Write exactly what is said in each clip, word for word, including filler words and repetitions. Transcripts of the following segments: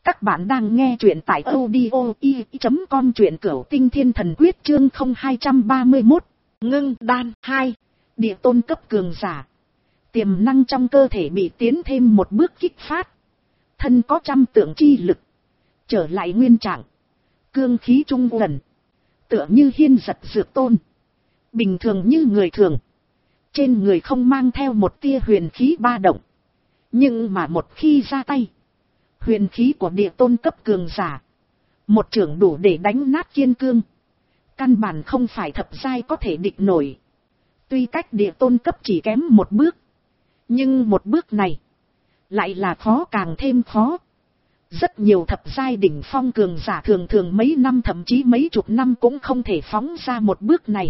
Các bạn đang nghe truyện tại audio i chấm com, truyện Cửu Tinh Thiên Thần Quyết chương không hai ba mốt. Ngưng đan hai. Địa tôn cấp cường giả. Tiềm năng trong cơ thể bị tiến thêm một bước kích phát. Thân có trăm tượng chi lực. Trở lại nguyên trạng. Cương khí trung gần. Tựa như hiên giật dược tôn. Bình thường như người thường. Trên người không mang theo một tia huyền khí ba động. Nhưng mà một khi ra tay, huyền khí của địa tôn cấp cường giả, một chưởng đủ để đánh nát kiên cương. Căn bản không phải thập giai có thể địch nổi. Tuy cách địa tôn cấp chỉ kém một bước, nhưng một bước này lại là khó càng thêm khó. Rất nhiều thập giai đỉnh phong cường giả thường thường mấy năm thậm chí mấy chục năm cũng không thể phóng ra một bước này.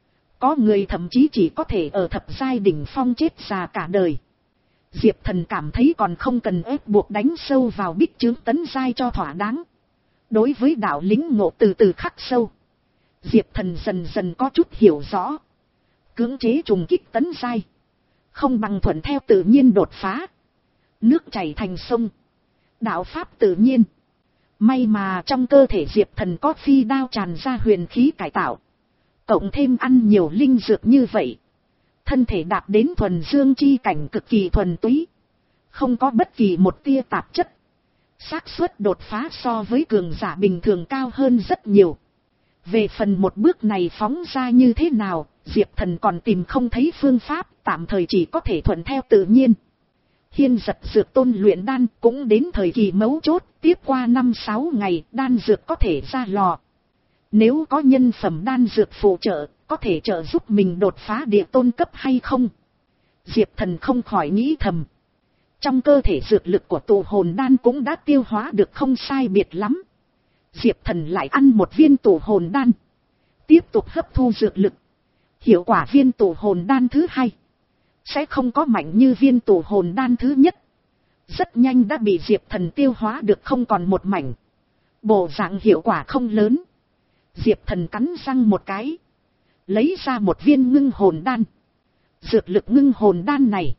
Có người thậm chí chỉ có thể ở thập giai đỉnh phong chết già cả đời. Diệp Thần cảm thấy còn không cần ép buộc đánh sâu vào bích chướng tấn giai cho thỏa đáng. Đối với đạo lĩnh ngộ từ từ khắc sâu, Diệp Thần dần dần có chút hiểu rõ. Cưỡng chế trùng kích tấn giai, không bằng thuận theo tự nhiên đột phá. Nước chảy thành sông, đạo pháp tự nhiên. May mà trong cơ thể Diệp Thần có phi đao tràn ra huyền khí cải tạo, cộng thêm ăn nhiều linh dược như vậy, thân thể đạt đến thuần dương chi cảnh cực kỳ thuần túy, không có bất kỳ một tia tạp chất. Xác suất đột phá so với cường giả bình thường cao hơn rất nhiều. Về phần một bước này phóng ra như thế nào, Diệp Thần còn tìm không thấy phương pháp, tạm thời chỉ có thể thuận theo tự nhiên. Hiên giật dược tôn luyện đan cũng đến thời kỳ mấu chốt, tiếp qua năm sáu ngày đan dược có thể ra lò. Nếu có nhân phẩm đan dược phụ trợ, có thể trợ giúp mình đột phá địa tôn cấp hay không? Diệp Thần không khỏi nghĩ thầm. Trong cơ thể dược lực của tụ hồn đan cũng đã tiêu hóa được không sai biệt lắm. Diệp Thần lại ăn một viên tụ hồn đan, tiếp tục hấp thu dược lực. Hiệu quả viên tụ hồn đan thứ hai sẽ không có mạnh như viên tụ hồn đan thứ nhất. Rất nhanh đã bị Diệp Thần tiêu hóa được không còn một mảnh. Bộ dạng hiệu quả không lớn. Diệp Thần cắn răng một cái, lấy ra một viên ngưng hồn đan. Dược lực ngưng hồn đan này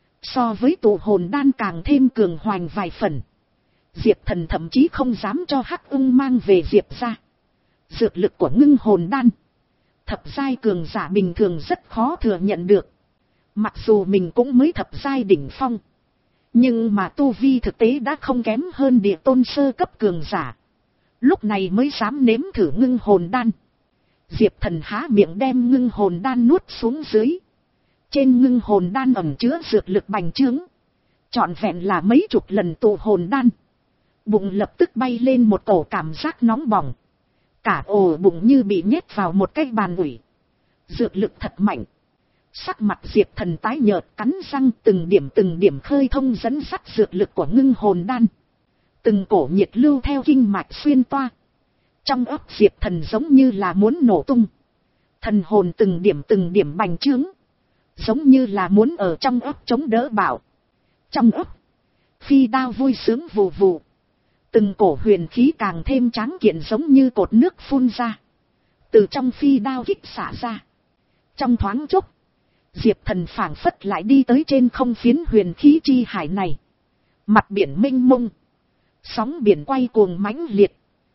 so với tụ hồn đan càng thêm cường hoành vài phần. Diệp Thần thậm chí không dám cho Hắc Ưng mang về Diệp ra. Dược lực của ngưng hồn đan, thập giai cường giả bình thường rất khó thừa nhận được. Mặc dù mình cũng mới thập giai đỉnh phong, nhưng mà tu vi thực tế đã không kém hơn địa tôn sơ cấp cường giả. Lúc này mới dám nếm thử ngưng hồn đan. Diệp Thần há miệng đem ngưng hồn đan nuốt xuống dưới. Trên ngưng hồn đan ẩn chứa dược lực bành trướng, trọn vẹn là mấy chục lần tụ hồn đan. Bụng lập tức bay lên một cổ cảm giác nóng bỏng. Cả ổ bụng như bị nhét vào một cái bàn ủi. Dược lực thật mạnh. Sắc mặt Diệp Thần tái nhợt, cắn răng từng điểm từng điểm khơi thông dẫn dắt dược lực của ngưng hồn đan. Từng cổ nhiệt lưu theo kinh mạch xuyên toa. Trong óc Diệp Thần giống như là muốn nổ tung. Thần hồn từng điểm từng điểm bành trướng, giống như là muốn ở trong óc chống đỡ bạo. Trong óc, phi đao vui sướng vù vù. Từng cổ huyền khí càng thêm tráng kiện giống như cột nước phun ra. Từ trong phi đao kích xả ra. Trong thoáng chốc, Diệp Thần phảng phất lại đi tới trên không phiến huyền khí chi hải này. Mặt biển mênh mông, sóng biển quay cuồng mãnh liệt.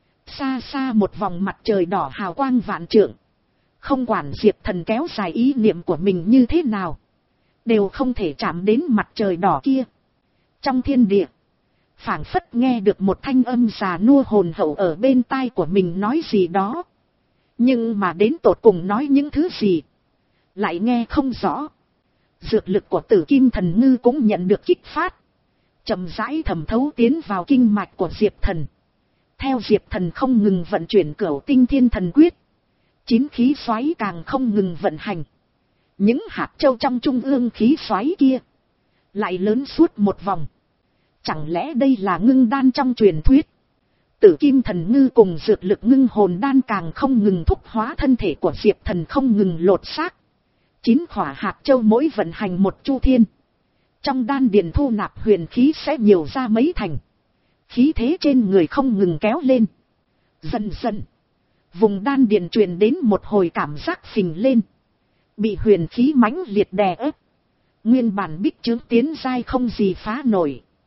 Xa xa một vòng mặt trời đỏ hào quang vạn trượng. Không quản Diệp Thần kéo dài ý niệm của mình như thế nào, đều không thể chạm đến mặt trời đỏ kia. Trong thiên địa, phảng phất nghe được một thanh âm già nua hồn hậu ở bên tai của mình nói gì đó. Nhưng mà đến tột cùng nói những thứ gì, lại nghe không rõ. Dược lực của Tử Kim Thần Ngư cũng nhận được kích phát, chậm rãi thẩm thấu tiến vào kinh mạch của Diệp Thần. Theo Diệp Thần không ngừng vận chuyển Cửu Tinh Thiên Thần Quyết, chín khí xoáy càng không ngừng vận hành. Những hạt châu trong trung ương khí xoáy kia lại lớn suốt một vòng. Chẳng lẽ đây là ngưng đan trong truyền thuyết? Tử Kim Thần Ngư cùng dược lực ngưng hồn đan càng không ngừng thúc hóa thân thể của Diệp Thần không ngừng lột xác. Chín khỏa hạt châu mỗi vận hành một chu thiên, trong đan điền thu nạp huyền khí sẽ nhiều ra mấy thành. Khí thế trên người không ngừng kéo lên. Dần dần, vùng đan điền truyền đến một hồi cảm giác phình lên, bị huyền khí mãnh liệt đè ép. Nguyên bản bích chướng tiến giai không gì phá nổi,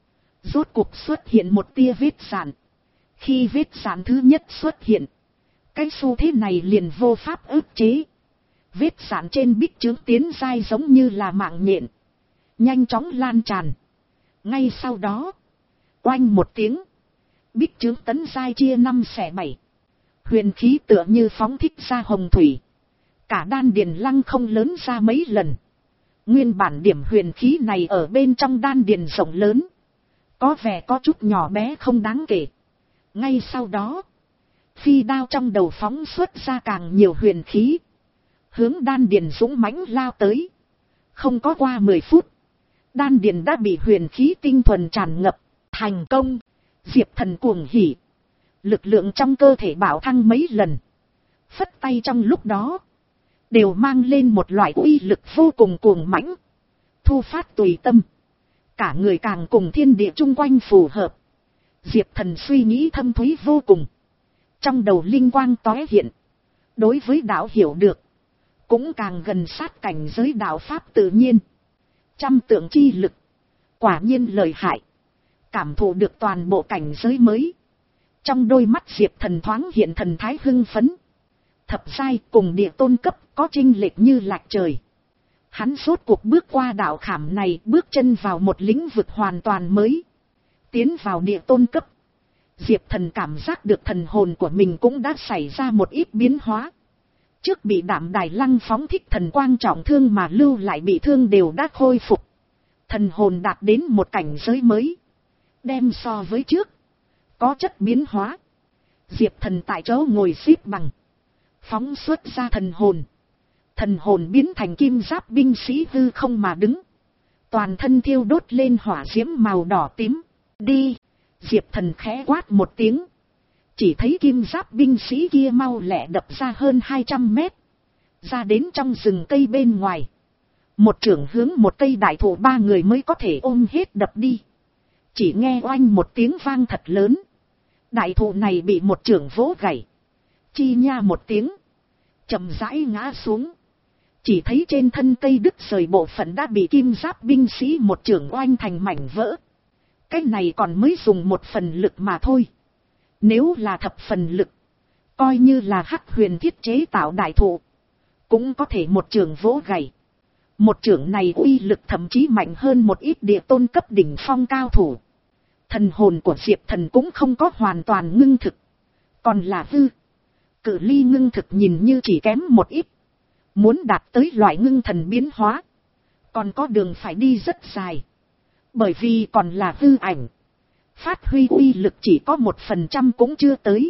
Rốt cuộc xuất hiện một tia vết dạn. Khi vết dạn thứ nhất xuất hiện, cái xu thế này liền vô pháp ức chế. Vết dạn trên bích chướng tiến dai giống như là mạng nhện, nhanh chóng lan tràn. Ngay sau đó, oanh một tiếng, bích chướng tấn dai chia năm xẻ bảy. Huyền khí tựa như phóng thích ra hồng thủy. Cả đan điền lăng không lớn ra mấy lần. Nguyên bản điểm huyền khí này ở bên trong đan điền rộng lớn, có vẻ có chút nhỏ bé không đáng kể. Ngay sau đó, phi đao trong đầu phóng xuất ra càng nhiều huyền khí, hướng đan điền dũng mãnh lao tới. Không có qua mười phút, đan điền đã bị huyền khí tinh thuần tràn ngập. Thành công! Diệp Thần cuồng hỉ, lực lượng trong cơ thể bảo thăng mấy lần. Phất tay trong lúc đó, đều mang lên một loại uy lực vô cùng cuồng mãnh. Thu phát tùy tâm, cả người càng cùng thiên địa chung quanh phù hợp. Diệp Thần suy nghĩ thâm thúy vô cùng, trong đầu linh quang tóe hiện. Đối với đạo hiểu được, cũng càng gần sát cảnh giới đạo pháp tự nhiên. Trăm tượng chi lực, quả nhiên lợi hại. Cảm thụ được toàn bộ cảnh giới mới, trong đôi mắt Diệp Thần thoáng hiện thần thái hưng phấn. Thập giai cùng địa tôn cấp có chênh lệch như lệch trời. Hắn rốt cuộc bước qua đạo khảm này, bước chân vào một lĩnh vực hoàn toàn mới. Tiến vào địa tôn cấp, Diệp Thần cảm giác được thần hồn của mình cũng đã xảy ra một ít biến hóa. Trước bị Đạm Đài Lăng phóng thích thần quang trọng thương mà lưu lại bị thương đều đã khôi phục. Thần hồn đạt đến một cảnh giới mới, đem so với trước có chất biến hóa. Diệp Thần tại chỗ ngồi xếp bằng, phóng xuất ra thần hồn. Thần hồn biến thành kim giáp binh sĩ hư không mà đứng, toàn thân thiêu đốt lên hỏa diễm màu đỏ tím. Đi! Diệp Thần khẽ quát một tiếng, chỉ thấy kim giáp binh sĩ kia mau lẹ đập ra hơn hai trăm mét, ra đến trong rừng cây bên ngoài. Một chưởng hướng một cây đại thụ ba người mới có thể ôm hết đập đi. Chỉ nghe oanh một tiếng vang thật lớn, đại thụ này bị một chưởng vỗ gãy, chi nha một tiếng, chậm rãi ngã xuống. Chỉ thấy trên thân cây đứt rời bộ phận đã bị kim giáp binh sĩ một chưởng oanh thành mảnh vỡ. Cái này còn mới dùng một phần lực mà thôi. Nếu là thập phần lực, coi như là Hắc Huyền thiết chế tạo đại thụ, cũng có thể một chưởng vỗ gãy. Một chưởng này uy lực thậm chí mạnh hơn một ít địa tôn cấp đỉnh phong cao thủ. Thần hồn của Diệp Thần cũng không có hoàn toàn ngưng thực, còn là hư. Cự ly ngưng thực nhìn như chỉ kém một ít. Muốn đạt tới loại ngưng thần biến hóa, còn có đường phải đi rất dài. Bởi vì còn là hư ảnh, phát huy uy lực chỉ có một phần trăm cũng chưa tới.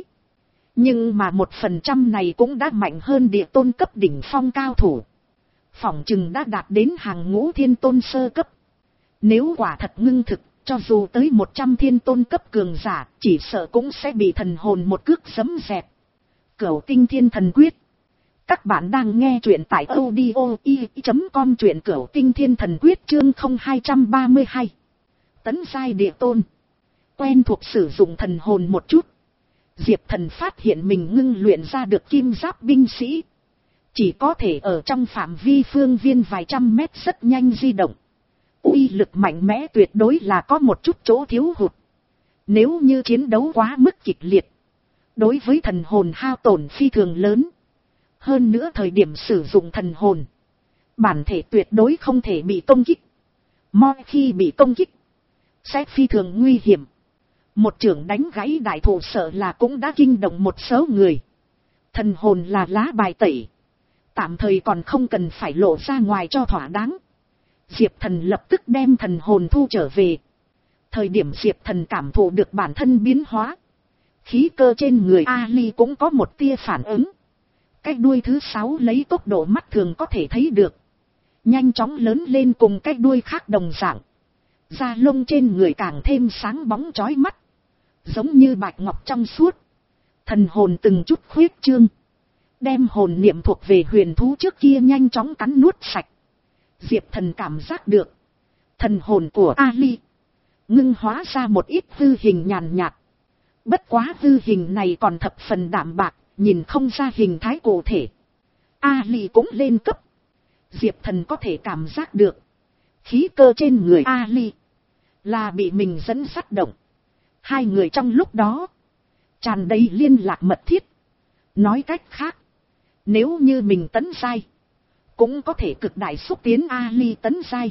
Nhưng mà một phần trăm này cũng đã mạnh hơn địa tôn cấp đỉnh phong cao thủ. Phỏng chừng đã đạt đến hàng ngũ thiên tôn sơ cấp. Nếu quả thật ngưng thực, cho dù tới một trăm thiên tôn cấp cường giả, chỉ sợ cũng sẽ bị thần hồn một cước giẫm dẹp. Cửu Tinh Thiên Thần Quyết. Các bạn đang nghe truyện tại audio i chấm com, truyện Cửu Tinh Thiên Thần Quyết chương không hai ba hai. Tấn giai địa tôn. Quen thuộc sử dụng thần hồn một chút, Diệp Thần phát hiện mình ngưng luyện ra được kim giáp binh sĩ chỉ có thể ở trong phạm vi phương viên vài trăm mét rất nhanh di động. Uy lực mạnh mẽ tuyệt đối là có một chút chỗ thiếu hụt. Nếu như chiến đấu quá mức kịch liệt, đối với thần hồn hao tổn phi thường lớn. Hơn nữa thời điểm sử dụng thần hồn, bản thể tuyệt đối không thể bị công kích. Mọi khi bị công kích, sẽ phi thường nguy hiểm. Một chưởng đánh gãy đại thụ sợ là cũng đã kinh động một số người. Thần hồn là lá bài tẩy, tạm thời còn không cần phải lộ ra ngoài cho thỏa đáng. Diệp Thần lập tức đem thần hồn thu trở về. Thời điểm Diệp Thần cảm thụ được bản thân biến hóa, khí cơ trên người Ali cũng có một tia phản ứng. Cái đuôi thứ sáu lấy tốc độ mắt thường có thể thấy được, nhanh chóng lớn lên cùng cái đuôi khác đồng dạng. Da lông trên người càng thêm sáng bóng chói mắt, giống như bạch ngọc trong suốt. Thần hồn từng chút khuyết trương, đem hồn niệm thuộc về huyền thú trước kia nhanh chóng cắn nuốt sạch. Diệp Thần cảm giác được thần hồn của Ali ngưng hóa ra một ít hư hình nhàn nhạt. Bất quá hư hình này còn thập phần đạm bạc, nhìn không ra hình thái cụ thể. Ali cũng lên cấp. Diệp Thần có thể cảm giác được khí cơ trên người Ali là bị mình dẫn dắt động. Hai người trong lúc đó, tràn đầy liên lạc mật thiết. Nói cách khác, nếu như mình tấn giai, cũng có thể cực đại xúc tiến Ali tấn giai.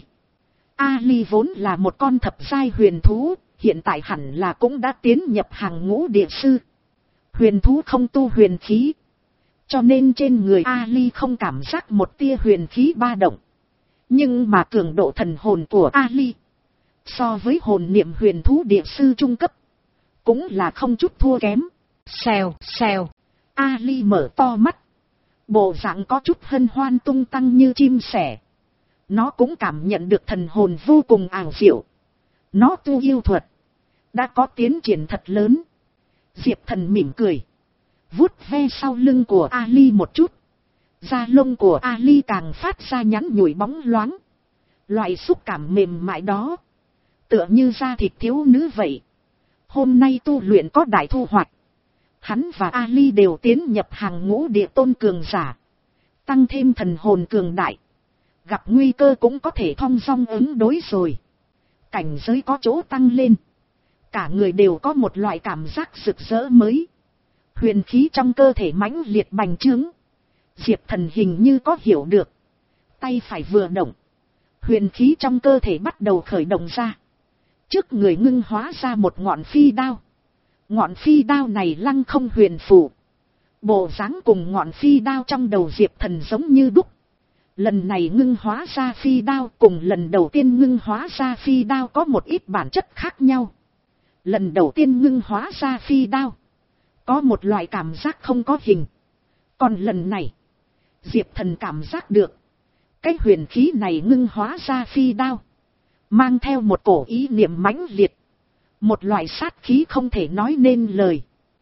Ali vốn là một con thập giai huyền thú, hiện tại hẳn là cũng đã tiến nhập hàng ngũ địa sư. Huyền thú không tu huyền khí, cho nên trên người Ali không cảm giác một tia huyền khí ba động. Nhưng mà cường độ thần hồn của Ali, so với hồn niệm huyền thú địa sư trung cấp, cũng là không chút thua kém. Xèo, xèo, Ali mở to mắt, bộ dạng có chút hân hoan tung tăng như chim sẻ. Nó cũng cảm nhận được thần hồn vô cùng ảo diệu. Nó tu yêu thuật, đã có tiến triển thật lớn. Diệp Thần mỉm cười, vuốt ve sau lưng của Ali một chút. Da lông của Ali càng phát ra nhắn nhủi bóng loáng. Loại xúc cảm mềm mại đó, tựa như da thịt thiếu nữ vậy. Hôm nay tu luyện có đại thu hoạch. Hắn và Ali đều tiến nhập hàng ngũ địa tôn cường giả. Tăng thêm thần hồn cường đại, gặp nguy cơ cũng có thể thong dong ứng đối rồi. Cảnh giới có chỗ tăng lên, cả người đều có một loại cảm giác rực rỡ mới. Huyền khí trong cơ thể mãnh liệt bành trướng. Diệp Thần hình như có hiểu được. Tay phải vừa động, huyền khí trong cơ thể bắt đầu khởi động ra. Trước người ngưng hóa ra một ngọn phi đao. Ngọn phi đao này lăng không huyền phù. Bộ dáng cùng ngọn phi đao trong đầu Diệp Thần giống như đúc. Lần này ngưng hóa ra phi đao cùng lần đầu tiên ngưng hóa ra phi đao có một ít bản chất khác nhau. Lần đầu tiên ngưng hóa ra phi đao, có một loại cảm giác không có hình. Còn lần này, Diệp Thần cảm giác được, cái huyền khí này ngưng hóa ra phi đao, mang theo một cổ ý niệm mãnh liệt. Một loại sát khí không thể nói nên lời.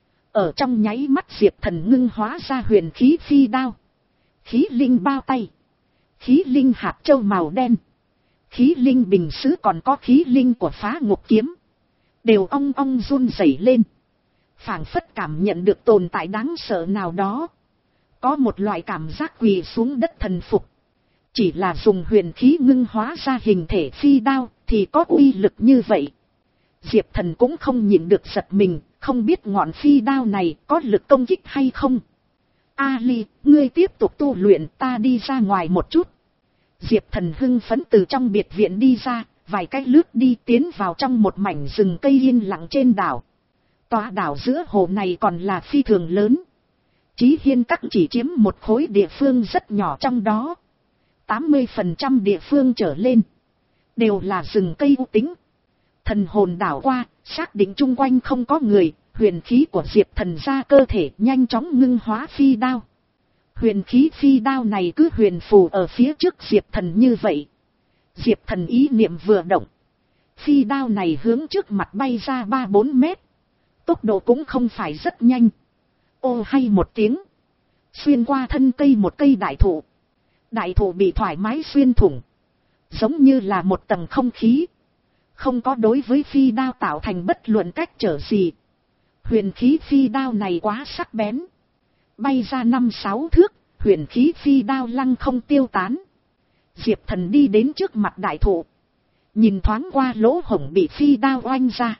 Ở trong nháy mắt Diệp Thần ngưng hóa ra huyền khí phi đao. Khí linh bao tay, khí linh hạt châu màu đen, khí linh bình sứ còn có khí linh của phá ngục kiếm, đều ong ong run rẩy lên. Phảng phất cảm nhận được tồn tại đáng sợ nào đó. Có một loại cảm giác quỳ xuống đất thần phục. Chỉ là dùng huyền khí ngưng hóa ra hình thể phi đao thì có uy lực như vậy. Diệp Thần cũng không nhịn được giật mình, không biết ngọn phi đao này có lực công kích hay không. Ali, ngươi tiếp tục tu luyện, ta đi ra ngoài một chút. Diệp Thần hưng phấn từ trong biệt viện đi ra, vài cái lướt đi tiến vào trong một mảnh rừng cây yên lặng trên đảo. Tòa đảo giữa hồ này còn là phi thường lớn. Chí Hiên Các chỉ chiếm một khối địa phương rất nhỏ trong đó. tám mươi phần trăm địa phương trở lên đều là rừng cây u tĩnh. Thần hồn đảo qua, xác định chung quanh không có người, huyền khí của Diệp Thần ra cơ thể nhanh chóng ngưng hóa phi đao. Huyền khí phi đao này cứ huyền phù ở phía trước Diệp Thần như vậy. Diệp Thần ý niệm vừa động, phi đao này hướng trước mặt bay ra ba bốn mét. Tốc độ cũng không phải rất nhanh. Ô hay một tiếng, xuyên qua thân cây một cây đại thụ. Đại thụ bị thoải mái xuyên thủng, giống như là một tầng không khí, không có đối với phi đao tạo thành bất luận cách trở gì. Huyền khí phi đao này quá sắc bén, bay ra năm sáu thước, huyền khí phi đao lăng không tiêu tán. Diệp Thần đi đến trước mặt đại thụ, nhìn thoáng qua lỗ hổng bị phi đao oanh ra.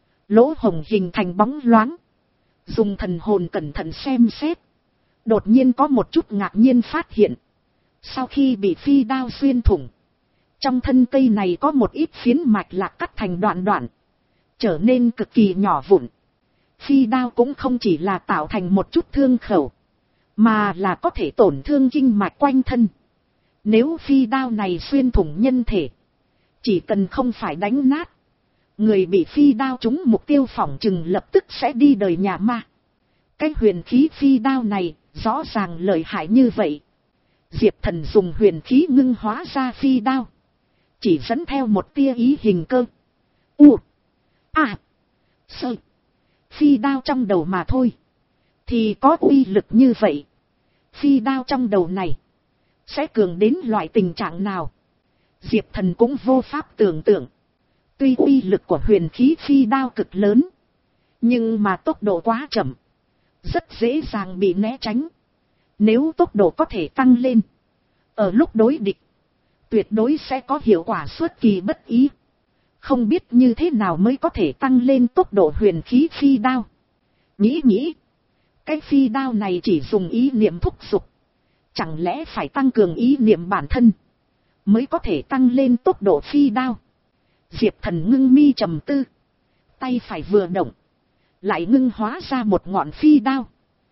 Lỗ hổng hình thành bóng loáng, dùng thần hồn cẩn thận xem xét, đột nhiên có một chút ngạc nhiên phát hiện. Sau khi bị phi đao xuyên thủng, trong thân cây này có một ít phiến mạch lạc cắt thành đoạn đoạn, trở nên cực kỳ nhỏ vụn. Phi đao cũng không chỉ là tạo thành một chút thương khẩu, mà là có thể tổn thương kinh mạch quanh thân. Nếu phi đao này xuyên thủng nhân thể, chỉ cần không phải đánh nát, người bị phi đao trúng mục tiêu phỏng chừng lập tức sẽ đi đời nhà ma. Cái huyền khí phi đao này rõ ràng lợi hại như vậy. Diệp Thần dùng huyền khí ngưng hóa ra phi đao, chỉ dẫn theo một tia ý hình cơ. U, A, Sơ, phi đao trong đầu mà thôi, thì có uy lực như vậy. Phi đao trong đầu này sẽ cường đến loại tình trạng nào? Diệp Thần cũng vô pháp tưởng tượng. Tuy uy lực của huyền khí phi đao cực lớn, nhưng mà tốc độ quá chậm, rất dễ dàng bị né tránh. Nếu tốc độ có thể tăng lên, ở lúc đối địch, tuyệt đối sẽ có hiệu quả xuất kỳ bất ý. Không biết như thế nào mới có thể tăng lên tốc độ huyền khí phi đao. Nghĩ nghĩ. Cái phi đao này chỉ dùng ý niệm thúc giục. Chẳng lẽ phải tăng cường ý niệm bản thân mới có thể tăng lên tốc độ phi đao. Diệp Thần ngưng mi trầm tư. Tay phải vừa động. Lại ngưng hóa ra một ngọn phi đao.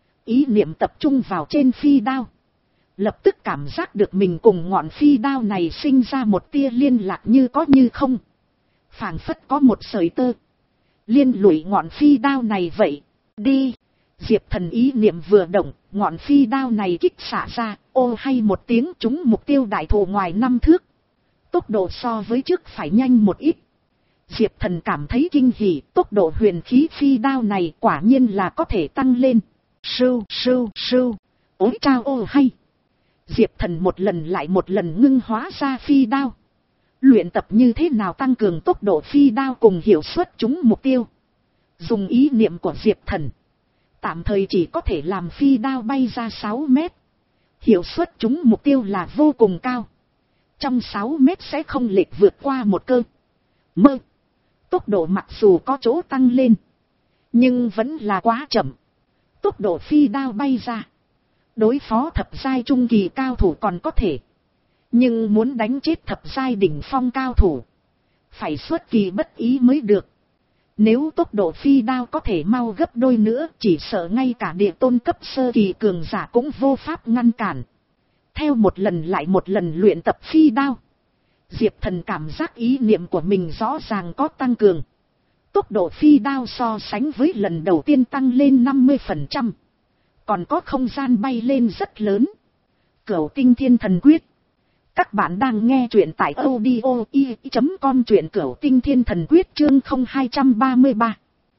Ý niệm tập trung vào trên phi đao. Lập tức cảm giác được mình cùng ngọn phi đao này sinh ra một tia liên lạc như có như không. Phảng phất có một sợi tơ liên lụy ngọn phi đao này vậy. Đi. Diệp Thần ý niệm vừa động, ngọn phi đao này kích xả ra, ô hay một tiếng trúng mục tiêu đại thụ ngoài năm thước. Tốc độ so với trước phải nhanh một ít. Diệp Thần cảm thấy kinh hỉ, tốc độ huyền khí phi đao này quả nhiên là có thể tăng lên. Sưu, sưu, sưu, ối trao ô hay. Diệp Thần một lần lại một lần ngưng hóa ra phi đao. Luyện tập như thế nào tăng cường tốc độ phi đao cùng hiệu suất trúng mục tiêu. Dùng ý niệm của Diệp Thần. Tạm thời chỉ có thể làm phi đao bay ra sáu mét. Hiệu suất trúng mục tiêu là vô cùng cao. Trong sáu mét sẽ không lệch vượt qua một cơ. Mơ. Tốc độ mặc dù có chỗ tăng lên. Nhưng vẫn là quá chậm. Tốc độ phi đao bay ra. Đối phó thập giai trung kỳ cao thủ còn có thể. Nhưng muốn đánh chết thập giai đỉnh phong cao thủ. Phải xuất kỳ bất ý mới được. Nếu tốc độ phi đao có thể mau gấp đôi nữa, chỉ sợ ngay cả địa tôn cấp sơ kỳ cường giả cũng vô pháp ngăn cản. Theo một lần lại một lần luyện tập phi đao. Diệp Thần cảm giác ý niệm của mình rõ ràng có tăng cường. Tốc độ phi đao so sánh với lần đầu tiên tăng lên năm mươi phần trăm. Còn có không gian bay lên rất lớn. Cửu Tinh Thiên Thần Quyết. Các bạn đang nghe truyện tại audio i chấm com, truyện Cửu Tinh Thiên Thần Quyết chương không hai ba ba.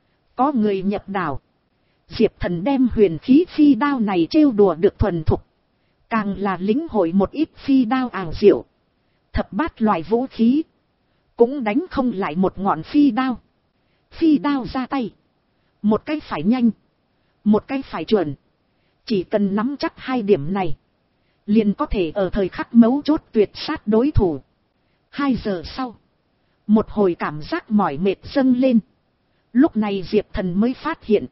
Có người nhập đảo. Diệp Thần đem huyền khí phi đao này trêu đùa được thuần thục. Càng là lĩnh hội một ít phi đao ảo diệu. Thập bát loại vũ khí. Cũng đánh không lại một ngọn phi đao. Phi đao ra tay. Một cái phải nhanh. Một cái phải chuẩn. Chỉ cần nắm chắc hai điểm này. Liền có thể ở thời khắc mấu chốt tuyệt sát đối thủ. Hai giờ sau. Một hồi cảm giác mỏi mệt dâng lên. Lúc này Diệp Thần mới phát hiện.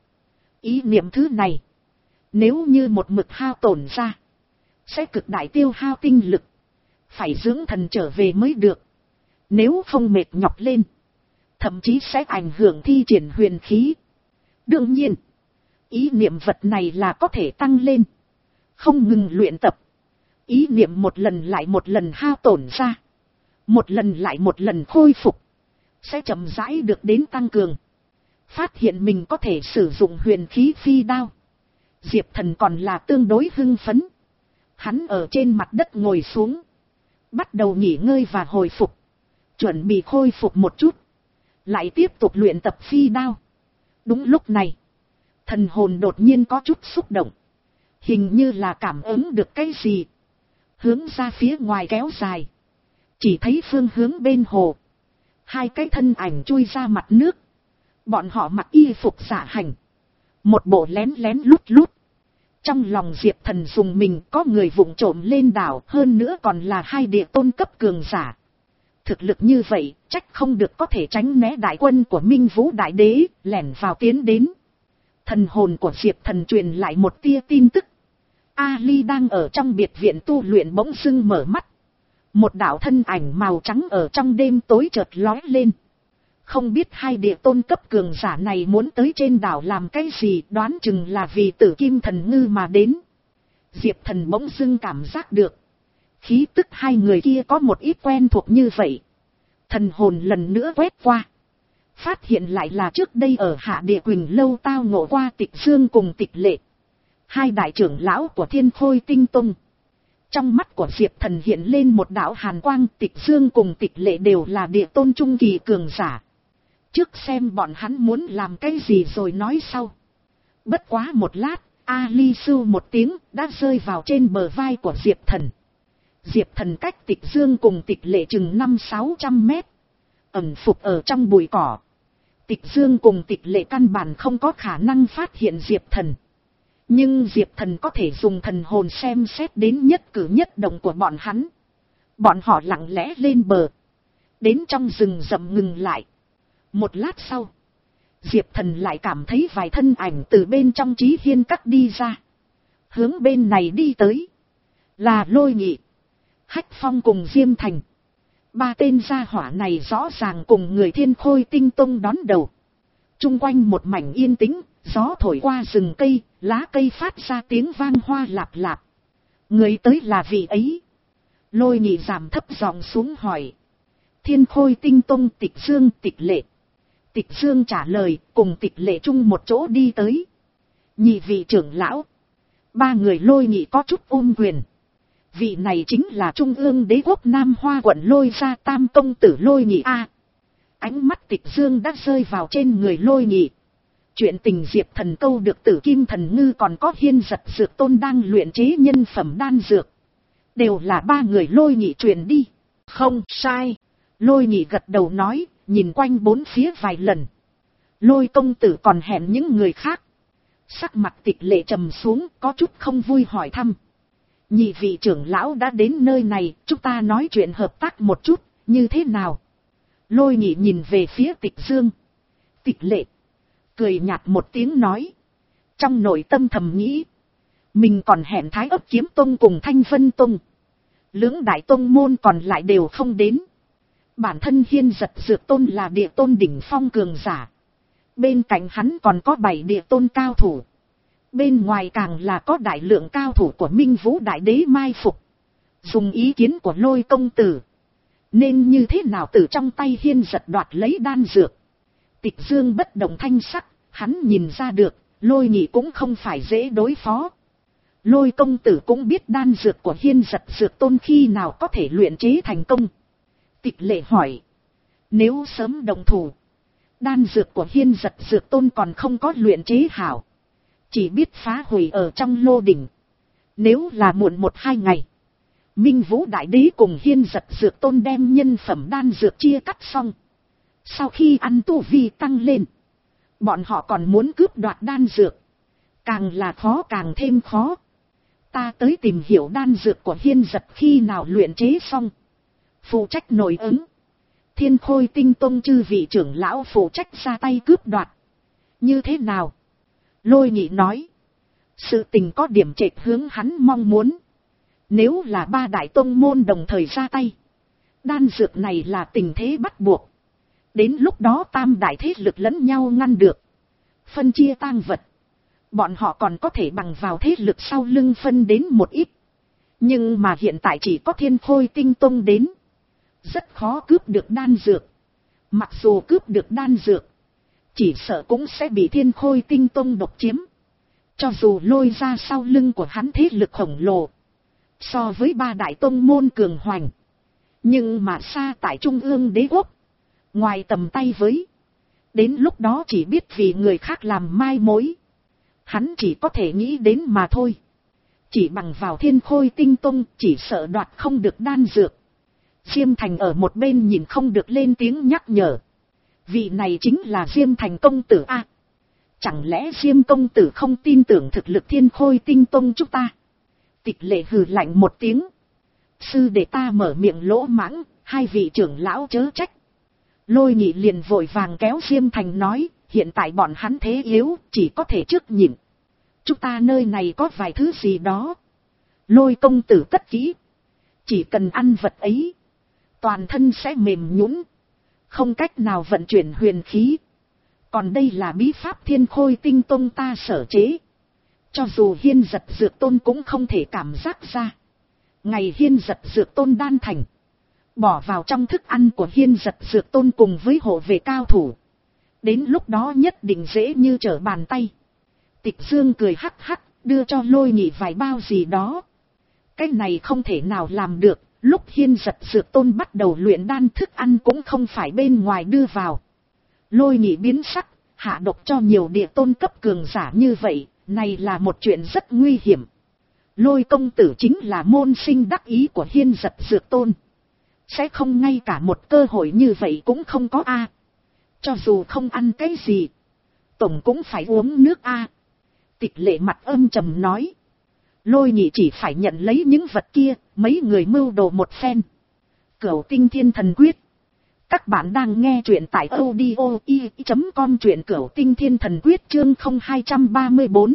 Ý niệm thứ này. Nếu như một mực hao tổn ra. Sẽ cực đại tiêu hao tinh lực. Phải dưỡng thần trở về mới được. Nếu không mệt nhọc lên. Thậm chí sẽ ảnh hưởng thi triển huyền khí. Đương nhiên. Ý niệm vật này là có thể tăng lên. Không ngừng luyện tập. Ý niệm một lần lại một lần hao tổn ra. Một lần lại một lần khôi phục. Sẽ chậm rãi được đến tăng cường. Phát hiện mình có thể sử dụng huyền khí phi đao. Diệp Thần còn là tương đối hưng phấn. Hắn ở trên mặt đất ngồi xuống. Bắt đầu nghỉ ngơi và hồi phục. Chuẩn bị khôi phục một chút. Lại tiếp tục luyện tập phi đao. Đúng lúc này. Thần hồn đột nhiên có chút xúc động. Hình như là cảm ứng được cái gì. Hướng ra phía ngoài kéo dài. Chỉ thấy phương hướng bên hồ. Hai cái thân ảnh chui ra mặt nước. Bọn họ mặc y phục dạ hành. Một bộ lén lén lút lút. Trong lòng Diệp Thần dùng mình có người vụng trộm lên đảo. Hơn nữa còn là hai địa tôn cấp cường giả. Thực lực như vậy trách không được có thể tránh né đại quân của Minh Vũ Đại Đế. Lẻn vào tiến đến. Thần hồn của Diệp Thần truyền lại một tia tin tức. Ali đang ở trong biệt viện tu luyện bỗng dưng mở mắt. Một đạo thân ảnh màu trắng ở trong đêm tối chợt lói lên. Không biết hai địa tôn cấp cường giả này muốn tới trên đảo làm cái gì, đoán chừng là vì Tử Kim Thần Ngư mà đến. Diệp Thần bỗng dưng cảm giác được. Khí tức hai người kia có một ít quen thuộc như vậy. Thần hồn lần nữa quét qua. Phát hiện lại là trước đây ở Hạ Địa Quỳnh Lâu tao ngộ qua Tịch Dương cùng Tịch Lệ. Hai đại trưởng lão của Thiên Khôi Tinh Tông. Trong mắt của Diệp Thần hiện lên một đạo hàn quang. Tịch Dương cùng Tịch Lệ đều là địa tôn trung kỳ cường giả. Trước xem bọn hắn muốn làm cái gì rồi nói sau. Bất quá một lát, Ali sưu một tiếng đã rơi vào trên bờ vai của Diệp Thần. Diệp Thần cách Tịch Dương cùng Tịch Lệ chừng năm sáu trăm mét. Ẩn phục ở trong bụi cỏ. Tịch Dương cùng Tịch Lệ căn bản không có khả năng phát hiện Diệp Thần. Nhưng Diệp Thần có thể dùng thần hồn xem xét đến nhất cử nhất động của bọn hắn. Bọn họ lặng lẽ lên bờ. Đến trong rừng rậm ngừng lại. Một lát sau, Diệp Thần lại cảm thấy vài thân ảnh từ bên trong Chí Hiên Các đi ra. Hướng bên này đi tới. Là Lôi Nghị, Hách Phong cùng Diêm Thành. Ba tên gia hỏa này rõ ràng cùng người Thiên Khôi Tinh Tông đón đầu. Trung quanh một mảnh yên tĩnh, gió thổi qua rừng cây, lá cây phát ra tiếng vang hoa lạp lạp. Người tới là vị ấy. Lôi Nghị giảm thấp giọng xuống hỏi. Thiên Khôi Tinh Tông Tịch Dương Tịch Lệ. Tịch Dương trả lời, cùng Tịch Lệ chung một chỗ đi tới. Nhị vị trưởng lão. Ba người Lôi Nghị có chút ôm quyền. Vị này chính là Trung ương đế quốc Nam Hoa quận Lôi gia tam công tử Lôi Nghị A. Ánh mắt Tịch Dương đã rơi vào trên người Lôi Nghị. Chuyện tình Diệp Thần câu được Tử Kim Thần Ngư còn có Hiên Giật Dược Tôn đang luyện chế nhân phẩm đan dược. Đều là ba người Lôi Nghị truyền đi. Không sai. Lôi Nghị gật đầu nói, nhìn quanh bốn phía vài lần. Lôi công tử còn hẹn những người khác. Sắc mặt Tịch Lệ trầm xuống, có chút không vui hỏi thăm. Nhị vị trưởng lão đã đến nơi này, chúng ta nói chuyện hợp tác một chút, như thế nào? Lôi Nghị nhìn về phía Tịch Dương. Tịch Lệ cười nhạt một tiếng nói. Trong nội tâm thầm nghĩ. Mình còn hẹn Thái Ấp Kiếm Tông cùng Thanh Vân Tông. Lưỡng đại tông môn còn lại đều không đến. Bản thân Hiên Giật Dược Tôn là địa tôn đỉnh phong cường giả. Bên cạnh hắn còn có bảy địa tôn cao thủ. Bên ngoài càng là có đại lượng cao thủ của Minh Vũ Đại Đế mai phục. Dùng ý kiến của Lôi công tử. Nên như thế nào từ trong tay Hiên Giật đoạt lấy đan dược. Tịch Dương bất động thanh sắc, hắn nhìn ra được, Lôi Nghị cũng không phải dễ đối phó. Lôi công tử cũng biết đan dược của Hiên Giật Dược Tôn khi nào có thể luyện chế thành công. Tịch Lệ hỏi. Nếu sớm đồng thủ, đan dược của Hiên Giật Dược Tôn còn không có luyện chế hảo. Chỉ biết phá hủy ở trong lô đỉnh. Nếu là muộn một hai ngày, Minh Vũ Đại Đế cùng Hiên Giật Dược Tôn đem nhân phẩm đan dược chia cắt xong. Sau khi ăn tu vi tăng lên, bọn họ còn muốn cướp đoạt đan dược. Càng là khó càng thêm khó. Ta tới tìm hiểu đan dược của Hiên Giật khi nào luyện chế xong. Phụ trách nội ứng. Thiên Khôi Tinh Tông chư vị trưởng lão phụ trách ra tay cướp đoạt. Như thế nào? Lôi Nghị nói. Sự tình có điểm trệt hướng hắn mong muốn. Nếu là ba đại tông môn đồng thời ra tay, đan dược này là tình thế bắt buộc. Đến lúc đó tam đại thế lực lẫn nhau ngăn được. Phân chia tang vật. Bọn họ còn có thể bằng vào thế lực sau lưng phân đến một ít. Nhưng mà hiện tại chỉ có Thiên Khôi Tinh Tông đến. Rất khó cướp được đan dược. Mặc dù cướp được đan dược, chỉ sợ cũng sẽ bị Thiên Khôi Tinh Tông độc chiếm. Cho dù Lôi ra sau lưng của hắn thế lực khổng lồ, so với ba đại tông môn cường hoành, nhưng mà xa tại trung ương đế quốc, ngoài tầm tay với. Đến lúc đó chỉ biết vì người khác làm mai mối. Hắn chỉ có thể nghĩ đến mà thôi. Chỉ bằng vào Thiên Khôi Tinh Tông chỉ sợ đoạt không được đan dược. Diêm Thành ở một bên nhìn không được lên tiếng nhắc nhở. Vị này chính là Diêm Thành công tử A. Chẳng lẽ Diêm công tử không tin tưởng thực lực Thiên Khôi Tinh Tông chúng ta? Tịch Lệ hừ lạnh một tiếng. Sư để ta mở miệng lỗ mãng, hai vị trưởng lão chớ trách. Lôi Nghị liền vội vàng kéo Diêm Thành nói, hiện tại bọn hắn thế yếu, chỉ có thể trước nhịn. Chúng ta nơi này có vài thứ gì đó. Lôi công tử tất kỹ. Chỉ cần ăn vật ấy, toàn thân sẽ mềm nhũn, không cách nào vận chuyển huyền khí. Còn đây là bí pháp Thiên Khôi Tinh Tông ta sở chế. Cho dù Hiên Giật Dược Tôn cũng không thể cảm giác ra. Ngày Hiên Giật Dược Tôn đan thành, bỏ vào trong thức ăn của Hiên Giật Dược Tôn cùng với hộ vệ cao thủ. Đến lúc đó nhất định dễ như trở bàn tay. Tịch Dương cười hắc hắc, đưa cho Lôi Nghị vài bao gì đó. Cái này không thể nào làm được, lúc Hiên Giật Dược Tôn bắt đầu luyện đan thức ăn cũng không phải bên ngoài đưa vào. Lôi Nghị biến sắc, hạ độc cho nhiều địa tôn cấp cường giả như vậy, này là một chuyện rất nguy hiểm. Lôi công tử chính là môn sinh đắc ý của Hiên Giật Dược Tôn. Sẽ không ngay cả một cơ hội như vậy cũng không có a. Cho dù không ăn cái gì, tổng cũng phải uống nước a. Tịch Lệ mặt âm trầm nói. Lôi Nghị chỉ phải nhận lấy những vật kia, mấy người mưu đồ một phen. Cửu Tinh Thiên Thần Quyết, Các bạn đang nghe truyện tại audio i chấm com, truyện cửu tinh thiên thần quyết chương không hai ba bốn.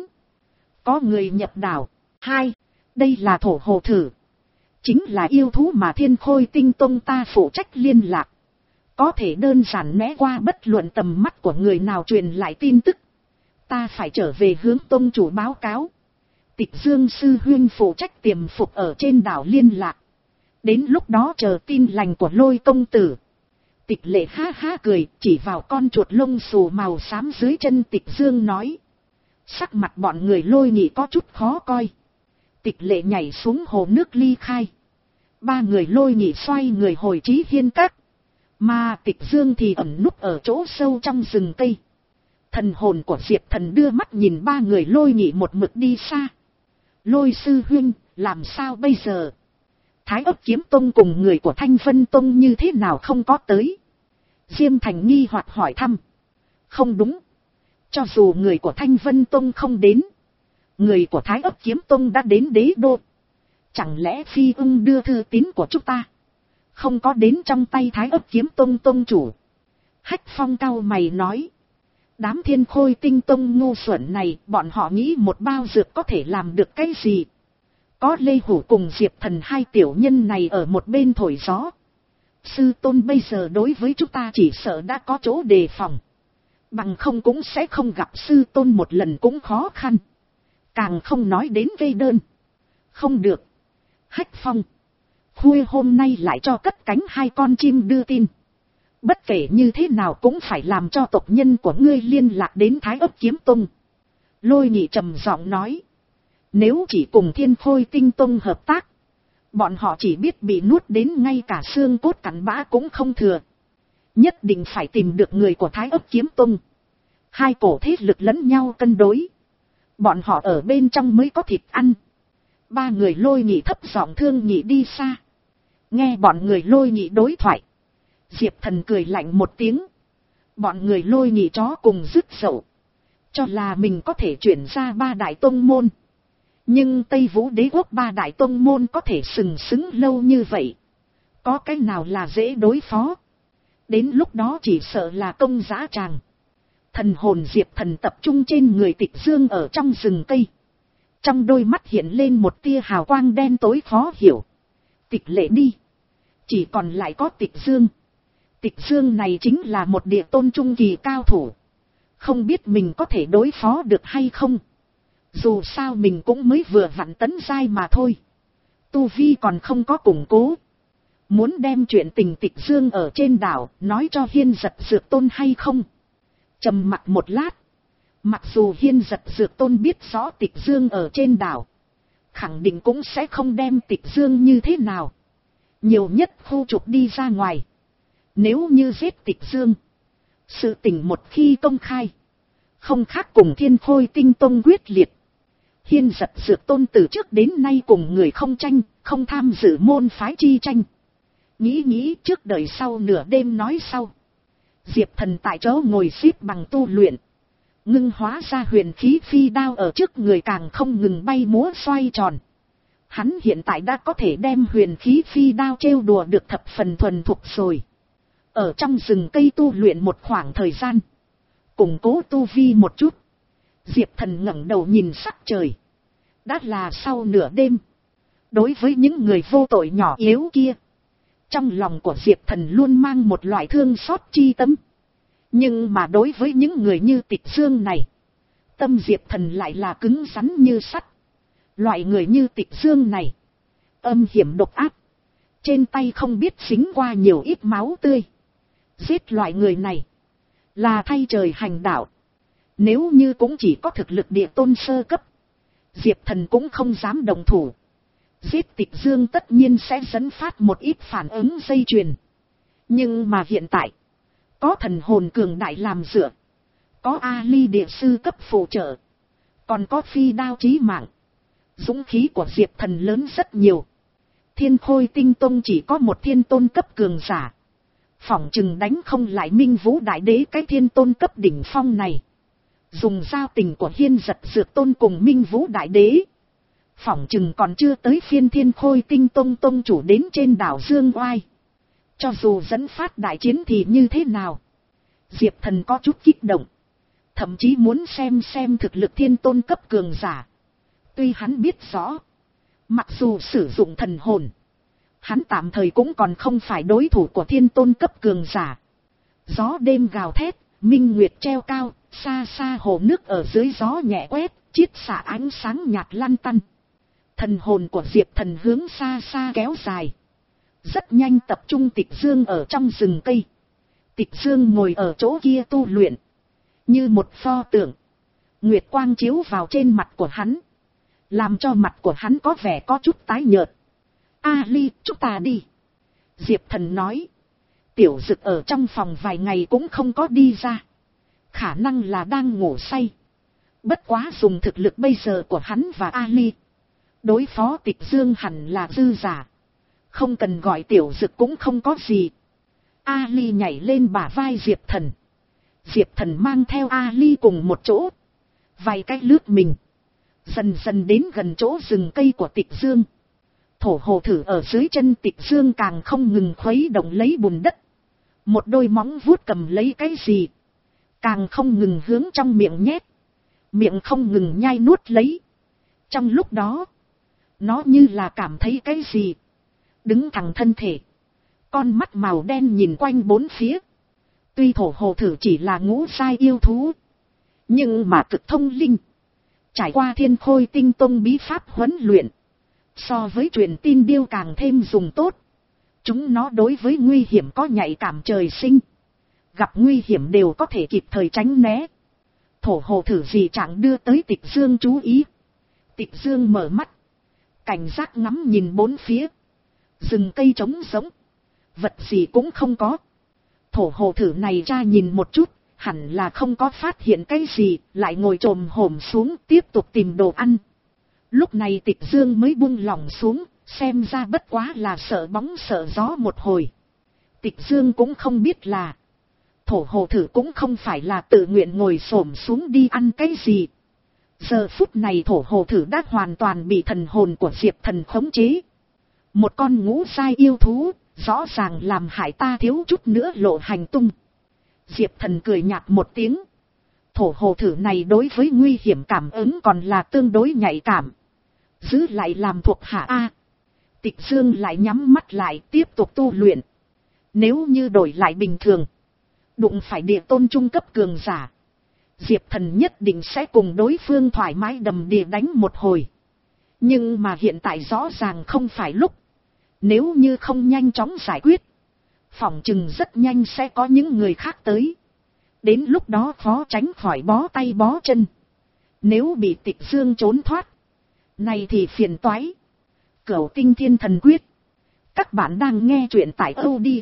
Có người nhập đảo. Hai. Đây là thổ hồ thử. Chính là yêu thú mà Thiên Khôi Tinh Tông ta phụ trách liên lạc. Có thể đơn giản né qua bất luận tầm mắt của người nào truyền lại tin tức. Ta phải trở về hướng tông chủ báo cáo. Tịch Dương sư huynh phụ trách tiềm phục ở trên đảo liên lạc. Đến lúc đó chờ tin lành của Lôi công tử. Tịch Lệ ha ha cười, chỉ vào con chuột lông xù màu xám dưới chân Tịch Dương nói. Sắc mặt bọn người Lôi Nhị có chút khó coi. Tịch Lệ nhảy xuống hồ nước ly khai. Ba người Lôi Nhị xoay người hồi Chí Hiên Các. Mà Tịch Dương thì ẩn núp ở chỗ sâu trong rừng cây. Thần hồn của Diệp Thần đưa mắt nhìn ba người Lôi Nhị một mực đi xa. Lôi sư huynh, làm sao bây giờ? Thái Ấp Kiếm Tông cùng người của Thanh Vân Tông như thế nào không có tới? Diêm Thành nghi hoặc hỏi thăm. Không đúng. Cho dù người của Thanh Vân Tông không đến, người của Thái Ấp Kiếm Tông đã đến đế đô. Chẳng lẽ Phi Ưng đưa thư tín của chúng ta không có đến trong tay Thái Ấp Kiếm Tông tông chủ? Hách Phong cau mày nói. Đám Thiên Khôi Tinh Tông ngu xuẩn này, bọn họ nghĩ một bao dược có thể làm được cái gì? Có Lê Hủ cùng Diệp Thần hai tiểu nhân này ở một bên thổi gió. Sư tôn bây giờ đối với chúng ta chỉ sợ đã có chỗ đề phòng. Bằng không cũng sẽ không gặp sư tôn một lần cũng khó khăn. Càng không nói đến gây đơn. Không được. Hách Phong. Khuya hôm nay lại cho cất cánh hai con chim đưa tin. Bất kể như thế nào cũng phải làm cho tộc nhân của ngươi liên lạc đến Thái Ấp Kiếm Tông. Lôi Nhị trầm giọng nói. Nếu chỉ cùng Thiên Khôi Tinh Tông hợp tác, bọn họ chỉ biết bị nuốt đến ngay cả xương cốt cặn bã cũng không thừa. Nhất định phải tìm được người của Thái Ấp Kiếm Tông. Hai cổ thế lực lẫn nhau cân đối. Bọn họ ở bên trong mới có thịt ăn. Ba người Lôi Nhị thấp giọng thương nhị đi xa. Nghe bọn người Lôi Nhị đối thoại, Diệp Thần cười lạnh một tiếng. Bọn người Lôi Nhị chó cùng rứt dậu. Cho là mình có thể chuyển ra ba đại tông môn. Nhưng Tây Vũ Đế quốc ba đại tông môn có thể sừng sững lâu như vậy. Có cái nào là dễ đối phó? Đến lúc đó chỉ sợ là công dã tràng. Thần hồn Diệp Thần tập trung trên người Tịch Dương ở trong rừng cây. Trong đôi mắt hiện lên một tia hào quang đen tối khó hiểu. Tịch Lệ đi. Chỉ còn lại có Tịch Dương. Tịch Dương này chính là một địa tôn trung kỳ cao thủ. Không biết mình có thể đối phó được hay không. Dù sao mình cũng mới vừa vặn tấn giai mà thôi. Tu vi còn không có củng cố. Muốn đem chuyện tình Tịch Dương ở trên đảo nói cho Hiên Giật Dược Tôn hay không? Trầm mặc một lát. Mặc dù Hiên Giật Dược Tôn biết rõ Tịch Dương ở trên đảo, khẳng định cũng sẽ không đem Tịch Dương như thế nào. Nhiều nhất khu trục đi ra ngoài. Nếu như giết Tịch Dương, sự tình một khi công khai, không khác cùng Thiên Khôi Tinh Tông quyết liệt. Hiên Giật Dược Tôn từ trước đến nay cùng người không tranh, không tham dự môn phái chi tranh. Nghĩ nghĩ trước đời sau nửa đêm nói sau. Diệp Thần tại chỗ ngồi xếp bằng tu luyện. Ngưng hóa ra huyền khí phi đao ở trước người càng không ngừng bay múa xoay tròn. Hắn hiện tại đã có thể đem huyền khí phi đao trêu đùa được thập phần thuần thục rồi. Ở trong rừng cây tu luyện một khoảng thời gian, củng cố tu vi một chút. Diệp Thần ngẩng đầu nhìn sắc trời. Đã là sau nửa đêm. Đối với những người vô tội nhỏ yếu kia, trong lòng của Diệp Thần luôn mang một loại thương xót chi tâm. Nhưng mà đối với những người như Tịch Dương này, tâm Diệp Thần lại là cứng rắn như sắt. Loại người như Tịch Dương này, âm hiểm độc ác, trên tay không biết dính qua nhiều ít máu tươi. Giết loại người này là thay trời hành đạo. Nếu như cũng chỉ có thực lực địa tôn sơ cấp, Diệp Thần cũng không dám đồng thủ. Giết Tịch Dương tất nhiên sẽ dẫn phát một ít phản ứng dây chuyền. Nhưng mà hiện tại, có thần hồn cường đại làm dựa, có A-li địa sư cấp phụ trợ, còn có phi đao chí mạng. Dũng khí của Diệp Thần lớn rất nhiều. Thiên Khôi Tinh Tông chỉ có một thiên tôn cấp cường giả. Phỏng chừng đánh không lại Minh Vũ Đại Đế cái thiên tôn cấp đỉnh phong này. Dùng giao tình của Hiên Giật Dược Tôn cùng Minh Vũ Đại Đế, phỏng chừng còn chưa tới phiên Thiên Khôi Tinh Tông tông chủ đến trên đảo Dương Oai. Cho dù dẫn phát đại chiến thì như thế nào? Diệp Thần có chút kích động. Thậm chí muốn xem xem thực lực thiên tôn cấp cường giả. Tuy hắn biết rõ, mặc dù sử dụng thần hồn, hắn tạm thời cũng còn không phải đối thủ của thiên tôn cấp cường giả. Gió đêm gào thét, minh nguyệt treo cao, xa xa hồ nước ở dưới gió nhẹ quét, chiết xạ ánh sáng nhạt lăn tăn. Thần hồn của Diệp Thần hướng xa xa kéo dài. Rất nhanh tập trung Tịch Dương ở trong rừng cây. Tịch Dương ngồi ở chỗ kia tu luyện, như một pho tượng. Nguyệt quang chiếu vào trên mặt của hắn, làm cho mặt của hắn có vẻ có chút tái nhợt. A Ly, chúng ta đi. Diệp Thần nói. Tiểu Dực ở trong phòng vài ngày cũng không có đi ra. Khả năng là đang ngủ say. Bất quá dùng thực lực bây giờ của hắn và A Ly, đối phó Tịch Dương hẳn là dư giả. Không cần gọi Tiểu Dực cũng không có gì. A Ly nhảy lên bả vai Diệp Thần. Diệp Thần mang theo A Ly cùng một chỗ. Vài cái lướt mình. Dần dần đến gần chỗ rừng cây của Tịch Dương. Thổ hồ thử ở dưới chân Tịch Dương càng không ngừng khuấy động lấy bùn đất. Một đôi móng vuốt cầm lấy cái gì, càng không ngừng hướng trong miệng nhét. Miệng không ngừng nhai nuốt lấy. Trong lúc đó, nó như là cảm thấy cái gì, đứng thẳng thân thể, con mắt màu đen nhìn quanh bốn phía. Tuy thổ hồ thử chỉ là ngũ giai yêu thú, nhưng mà cực thông linh, trải qua thiên khôi tinh tông bí pháp huấn luyện, so với truyền tin điêu càng thêm dùng tốt. Chúng nó đối với nguy hiểm có nhạy cảm trời sinh, gặp nguy hiểm đều có thể kịp thời tránh né. Thổ hồ thử gì chẳng đưa tới Tịch Dương chú ý. Tịch Dương mở mắt, cảnh giác ngắm nhìn bốn phía. Rừng cây trống rỗng, vật gì cũng không có. Thổ hồ thử này tra nhìn một chút, hẳn là không có phát hiện cái gì, lại ngồi chồm hổm xuống tiếp tục tìm đồ ăn. Lúc này Tịch Dương mới buông lỏng xuống, xem ra bất quá là sợ bóng sợ gió một hồi. Tịch Dương cũng không biết là, thổ hồ thử cũng không phải là tự nguyện ngồi xổm xuống đi ăn cái gì. Giờ phút này thổ hồ thử đã hoàn toàn bị thần hồn của Diệp Thần khống chế. Một con ngũ giai yêu thú, rõ ràng làm hại ta thiếu chút nữa lộ hành tung. Diệp Thần cười nhạt một tiếng. Thổ hồ thử này đối với nguy hiểm cảm ứng còn là tương đối nhạy cảm. Giữ lại làm thuộc hạ A. Tịch Dương lại nhắm mắt lại tiếp tục tu luyện. Nếu như đổi lại bình thường, đụng phải địa tôn trung cấp cường giả, Diệp Thần nhất định sẽ cùng đối phương thoải mái đầm đìa đánh một hồi. Nhưng mà hiện tại rõ ràng không phải lúc. Nếu như không nhanh chóng giải quyết, phỏng chừng rất nhanh sẽ có những người khác tới. Đến lúc đó khó tránh khỏi bó tay bó chân. Nếu bị Tịch Dương trốn thoát, này thì phiền toái. Cửu Tinh Thiên Thần Quyết. Các bạn đang nghe truyện tại audio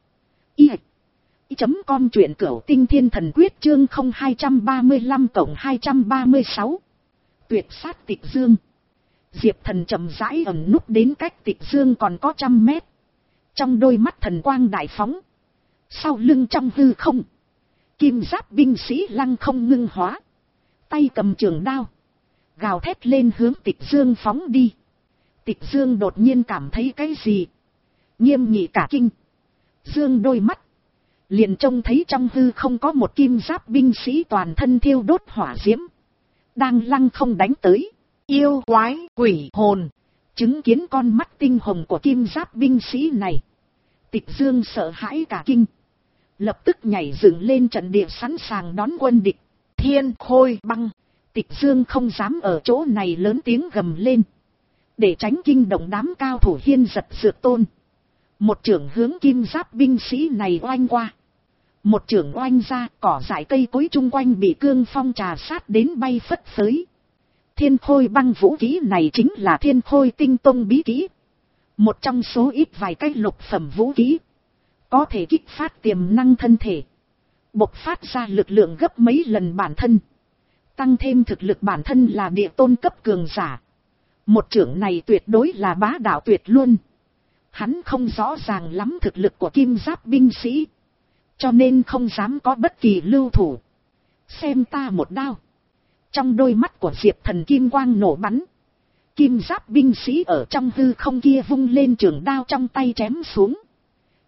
i chấm com, truyện Cửu Tinh Thiên Thần Quyết chương không hai ba lăm cộng hai ba sáu. Tuyệt sát Tịch Dương. Diệp Thần chậm rãi ẩn núp đến cách Tịch Dương còn có trăm mét. Trong đôi mắt thần quang đại phóng. Sau lưng trong hư không, kim giáp binh sĩ lăng không ngưng hóa. Tay cầm trường đao, gào thét lên hướng Tịch Dương phóng đi. Tịch Dương đột nhiên cảm thấy cái gì, nghiêm nghị cả kinh. Dương đôi mắt, liền trông thấy trong hư không có một kim giáp binh sĩ toàn thân thiêu đốt hỏa diễm, đang lăng không đánh tới. Yêu quái quỷ hồn. Chứng kiến con mắt tinh hồng của kim giáp binh sĩ này, Tịch Dương sợ hãi cả kinh, lập tức nhảy dựng lên trận địa sẵn sàng đón quân địch. Thiên khôi băng. Tịch Dương không dám ở chỗ này lớn tiếng gầm lên, để tránh kinh động đám cao thủ Hiên Giật Dược Tôn. Một chưởng hướng kim giáp binh sĩ này oanh qua. Một chưởng oanh ra, cỏ dại cây cối chung quanh bị cương phong trà sát đến bay phất phới. Thiên khôi băng vũ khí này chính là Thiên Khôi Tinh Tông bí kỹ, một trong số ít vài cái lục phẩm vũ khí, có thể kích phát tiềm năng thân thể, bộc phát ra lực lượng gấp mấy lần bản thân, tăng thêm thực lực bản thân là địa tôn cấp cường giả. Một chưởng này tuyệt đối là bá đạo tuyệt luôn. Hắn không rõ ràng lắm thực lực của kim giáp binh sĩ, cho nên không dám có bất kỳ lưu thủ. Xem ta một đao. Trong đôi mắt của Diệp Thần kim quang nổ bắn. Kim giáp binh sĩ ở trong hư không kia vung lên trường đao trong tay chém xuống.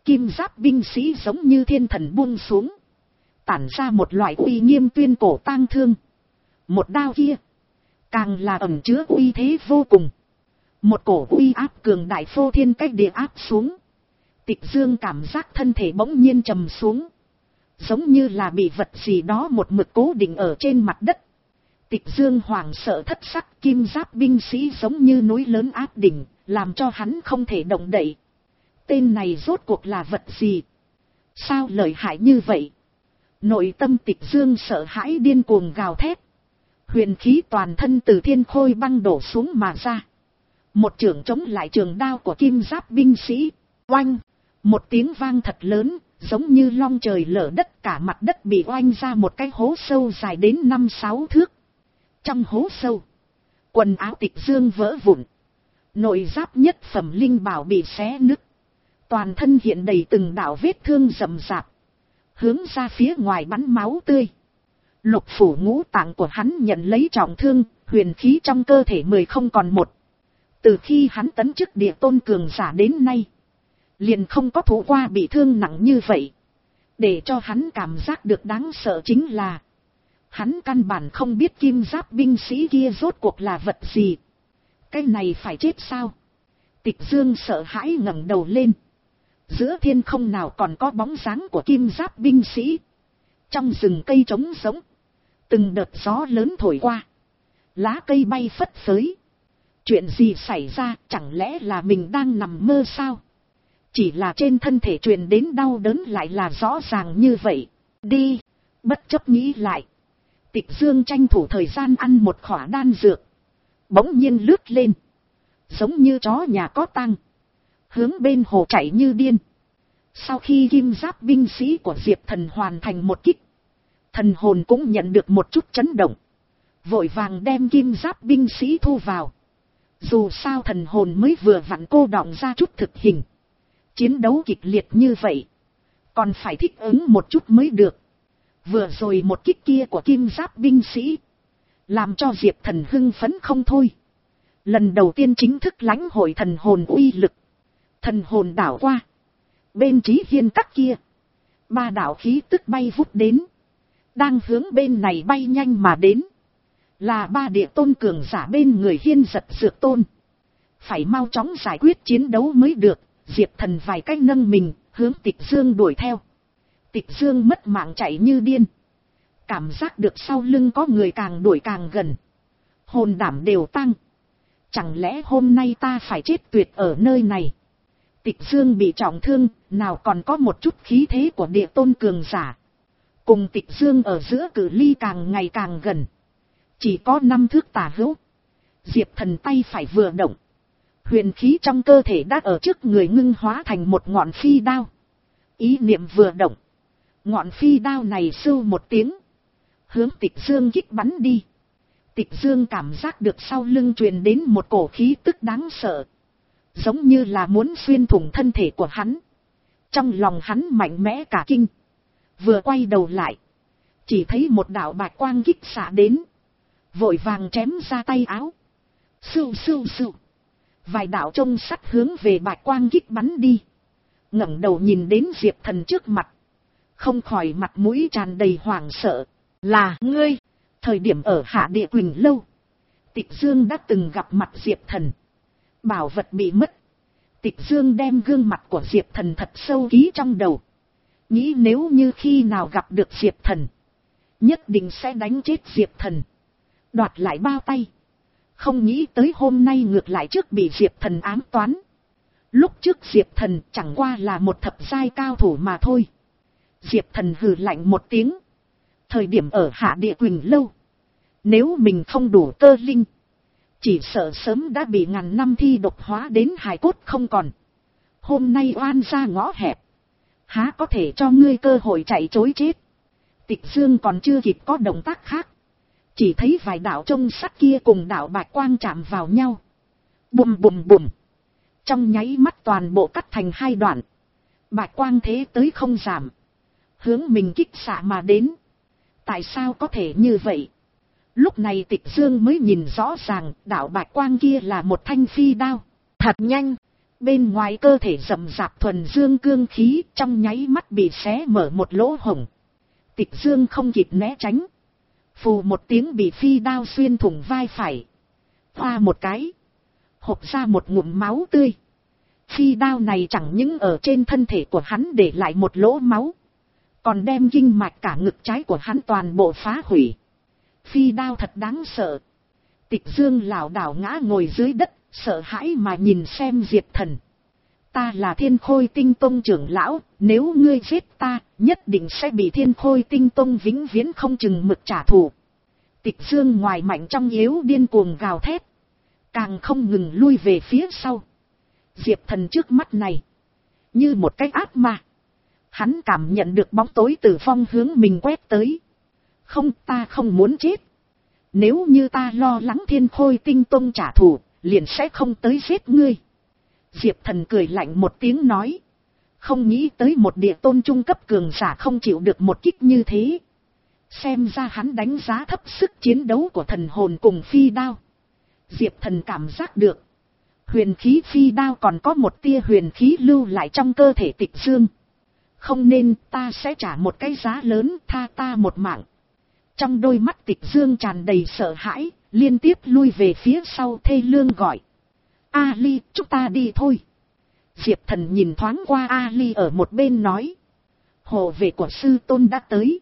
kim giáp binh sĩ giống như thiên thần buông xuống, tản ra một loại uy nghiêm tuyên cổ tang thương. Một đao kia, càng là ẩn chứa uy thế vô cùng. Một cổ uy áp cường đại phô thiên cách địa áp xuống. Tịch Dương cảm giác thân thể bỗng nhiên trầm xuống, giống như là bị vật gì đó một mực cố định ở trên mặt đất. Tịch Dương hoảng sợ thất sắc, kim giáp binh sĩ giống như núi lớn áp đỉnh, làm cho hắn không thể động đậy. Tên này rốt cuộc là vật gì? Sao lợi hại như vậy? Nội tâm Tịch Dương sợ hãi điên cuồng gào thét. Huyền khí toàn thân từ thiên khôi băng đổ xuống mà ra. Một chưởng chống lại trường đao của kim giáp binh sĩ. Oanh! Một tiếng vang thật lớn, giống như long trời lở đất, cả mặt đất bị oanh ra một cái hố sâu dài đến năm sáu thước. Trong hố sâu, quần áo Tịch Dương vỡ vụn. Nội giáp nhất phẩm linh bảo bị xé nứt. Toàn thân hiện đầy từng đạo vết thương rậm rạp, hướng ra phía ngoài bắn máu tươi. Lục phủ ngũ tạng của hắn nhận lấy trọng thương, huyền khí trong cơ thể mười không còn một. Từ khi hắn tấn chức địa tôn cường giả đến nay, liền không có thụ qua bị thương nặng như vậy. Để cho hắn cảm giác được đáng sợ chính là, hắn căn bản không biết kim giáp binh sĩ kia rốt cuộc là vật gì. Cái này phải chết sao? Tịch Dương sợ hãi ngẩng đầu lên. Giữa thiên không nào còn có bóng dáng của kim giáp binh sĩ. Trong rừng cây trống rỗng, từng đợt gió lớn thổi qua, lá cây bay phất phới. Chuyện gì xảy ra, chẳng lẽ là mình đang nằm mơ sao? Chỉ là trên thân thể truyền đến đau đớn lại là rõ ràng như vậy. Đi, bất chấp nghĩ lại, Tịch Dương tranh thủ thời gian ăn một khỏa đan dược. Bỗng nhiên lướt lên, giống như chó nhà có tang, hướng bên hồ chạy như điên. Sau khi kim giáp binh sĩ của Diệp Thần hoàn thành một kích, thần hồn cũng nhận được một chút chấn động, vội vàng đem kim giáp binh sĩ thu vào. Dù sao thần hồn mới vừa vặn cô đọng ra chút thực hình, chiến đấu kịch liệt như vậy, còn phải thích ứng một chút mới được. Vừa rồi một kích kia của kim giáp binh sĩ, làm cho Diệp Thần hưng phấn không thôi. Lần đầu tiên chính thức lãnh hội thần hồn uy lực. Thần hồn đảo qua, bên Chí Hiên các kia, ba đạo khí tức bay vút đến, đang hướng bên này bay nhanh mà đến. Là ba địa tôn cường giả bên người Hiên Giật Dược Tôn. Phải mau chóng giải quyết chiến đấu mới được. Diệp Thần vài cách nâng mình, hướng Tịch Dương đuổi theo. Tịch Dương mất mạng chạy như điên, cảm giác được sau lưng có người càng đuổi càng gần, hồn đảm đều tăng. Chẳng lẽ hôm nay ta phải chết tuyệt ở nơi này? Tịch Dương bị trọng thương, nào còn có một chút khí thế của địa tôn cường giả. Cùng Tịch Dương ở giữa cự ly càng ngày càng gần, chỉ có năm thước tả hữu. Diệp Thần tay phải vừa động, huyền khí trong cơ thể đã ở trước người ngưng hóa thành một ngọn phi đao. Ý niệm vừa động, ngọn phi đao này sưu một tiếng, hướng Tịch Dương kích bắn đi. Tịch Dương cảm giác được sau lưng truyền đến một cổ khí tức đáng sợ, giống như là muốn xuyên thủng thân thể của hắn. Trong lòng hắn mạnh mẽ cả kinh, vừa quay đầu lại, chỉ thấy một đạo bạch quang kích xạ đến, vội vàng chém ra tay áo. Sưu sưu sưu, vài đạo trông sắt hướng về bạch quang kích bắn đi. Ngẩng đầu nhìn đến Diệp Thần trước mặt, không khỏi mặt mũi tràn đầy hoảng sợ. Là ngươi? Thời điểm ở Hạ Địa Quỳnh Lâu, Tịch Dương đã từng gặp mặt Diệp Thần. Bảo vật bị mất, Tịch Dương đem gương mặt của Diệp Thần thật sâu ký trong đầu, nghĩ nếu như khi nào gặp được Diệp Thần, nhất định sẽ đánh chết Diệp Thần, đoạt lại bao tay. Không nghĩ tới hôm nay ngược lại trước bị Diệp Thần ám toán. Lúc trước Diệp Thần chẳng qua là một thập giai cao thủ mà thôi. Diệp Thần hừ lạnh một tiếng. Thời điểm ở Hạ Địa Quỳnh Lâu, nếu mình không đủ cơ linh, chỉ sợ sớm đã bị ngàn năm thi độc hóa đến hài cốt không còn. Hôm nay oan ra ngõ hẹp, há có thể cho ngươi cơ hội chạy trối chết. Tịch Dương còn chưa kịp có động tác khác, chỉ thấy vài đạo trông sắt kia cùng đạo bạch quang chạm vào nhau. Bùm bùm bùm, trong nháy mắt toàn bộ cắt thành hai đoạn. Bạch quang thế tới không giảm, hướng mình kích xạ mà đến. Tại sao có thể như vậy? Lúc này Tịch Dương mới nhìn rõ ràng, đạo bạch quang kia là một thanh phi đao. Thật nhanh, Bên ngoài cơ thể rậm rạp thuần dương cương khí trong nháy mắt bị xé mở một lỗ hổng. Tịch Dương không kịp né tránh. Phù một tiếng bị phi đao xuyên thủng vai phải. Hoa một cái. Hộc ra một ngụm máu tươi. Phi đao này chẳng những ở trên thân thể của hắn để lại một lỗ máu. Còn đem kinh mạch cả ngực trái của hắn toàn bộ phá hủy. Phi đao thật đáng sợ. Tịch Dương lảo đảo ngã ngồi dưới đất, sợ hãi mà nhìn xem Diệp Thần. Ta là Thiên Khôi Tinh Tông trưởng lão, nếu ngươi giết ta, nhất định sẽ bị Thiên Khôi Tinh Tông vĩnh viễn không chừng mực trả thù. Tịch Dương ngoài mạnh trong yếu điên cuồng gào thét. Càng không ngừng lui về phía sau. Diệp Thần trước mắt này, như một cái ác ma. Hắn cảm nhận được bóng tối từ phong hướng mình quét tới. Không, ta không muốn chết. Nếu như ta lo lắng Thiên Khôi Tinh Tông trả thù, liền sẽ không tới giết ngươi. Diệp Thần cười lạnh một tiếng nói. Không nghĩ tới một địa tôn trung cấp cường giả không chịu được một kích như thế. Xem ra hắn đánh giá thấp sức chiến đấu của thần hồn cùng phi đao. Diệp Thần cảm giác được. Huyền khí phi đao còn có một tia huyền khí lưu lại trong cơ thể Tịch Dương. Không nên, ta sẽ trả một cái giá lớn, tha ta một mạng. Trong đôi mắt Tịch Dương tràn đầy sợ hãi, liên tiếp lui về phía sau thê lương gọi. Ali, chúng ta đi thôi. Diệp Thần nhìn thoáng qua Ali ở một bên nói. Hộ vệ của sư tôn đã tới.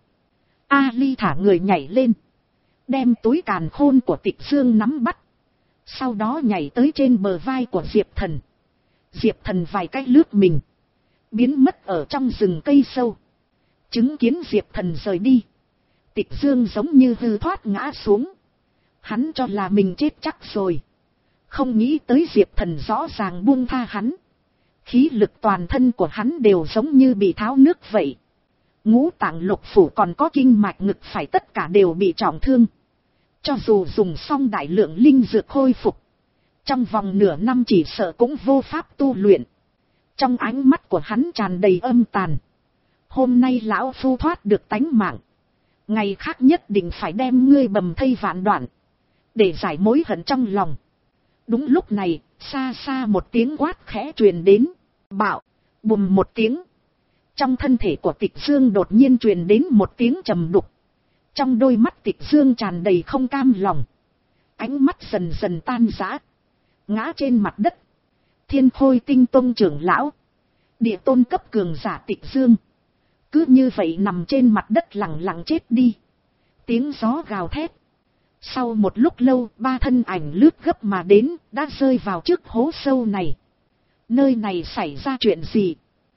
Ali thả người nhảy lên. Đem túi càn khôn của Tịch Dương nắm bắt. Sau đó nhảy tới trên bờ vai của Diệp Thần. Diệp Thần vài cái lướt mình. Biến mất ở trong rừng cây sâu. Chứng kiến Diệp Thần rời đi. Tịch Dương giống như hư thoát ngã xuống. Hắn cho là mình chết chắc rồi. Không nghĩ tới Diệp Thần rõ ràng buông tha hắn. Khí lực toàn thân của hắn đều giống như bị tháo nước vậy. Ngũ tạng lục phủ còn có kinh mạch ngực phải tất cả đều bị trọng thương. Cho dù dùng xong đại lượng linh dược khôi phục. Trong vòng nửa năm chỉ sợ cũng vô pháp tu luyện. Trong ánh mắt của hắn tràn đầy âm tàn. Hôm nay lão phu thoát được tánh mạng. Ngày khác nhất định phải đem ngươi bầm thây vạn đoạn. Để giải mối hận trong lòng. Đúng lúc này, xa xa một tiếng quát khẽ truyền đến. Bạo, bùm một tiếng. Trong thân thể của Tịch Dương đột nhiên truyền đến một tiếng trầm đục. Trong đôi mắt Tịch Dương tràn đầy không cam lòng. Ánh mắt dần dần tan rã. Ngã trên mặt đất. Thiên Khôi Tinh Tông trưởng lão. Địa tôn cấp cường giả Tịch Dương. Cứ như vậy nằm trên mặt đất lặng lặng chết đi. Tiếng gió gào thét. Sau một lúc lâu, ba thân ảnh lướt gấp mà đến, đã rơi vào trước hố sâu này. Nơi này xảy ra chuyện gì?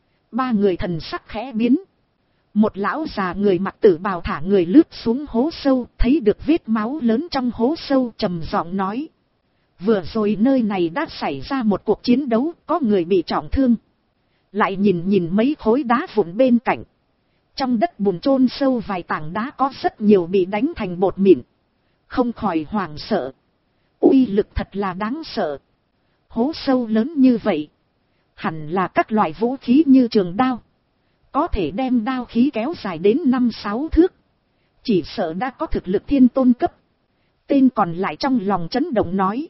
Ba người thần sắc khẽ biến. Một lão già người mặc tử bào thả người lướt xuống hố sâu, thấy được vết máu lớn trong hố sâu, trầm giọng nói. Vừa rồi nơi này đã xảy ra một cuộc chiến đấu, có người bị trọng thương. Lại nhìn nhìn mấy khối đá vụn bên cạnh. Trong đất bùn chôn sâu vài tảng đá có rất nhiều bị đánh thành bột mịn. Không khỏi hoảng sợ. Uy lực thật là đáng sợ. Hố sâu lớn như vậy. Hẳn là các loại vũ khí như trường đao. Có thể đem đao khí kéo dài đến năm sáu thước. Chỉ sợ đã có thực lực thiên tôn cấp. Tên còn lại trong lòng chấn động nói.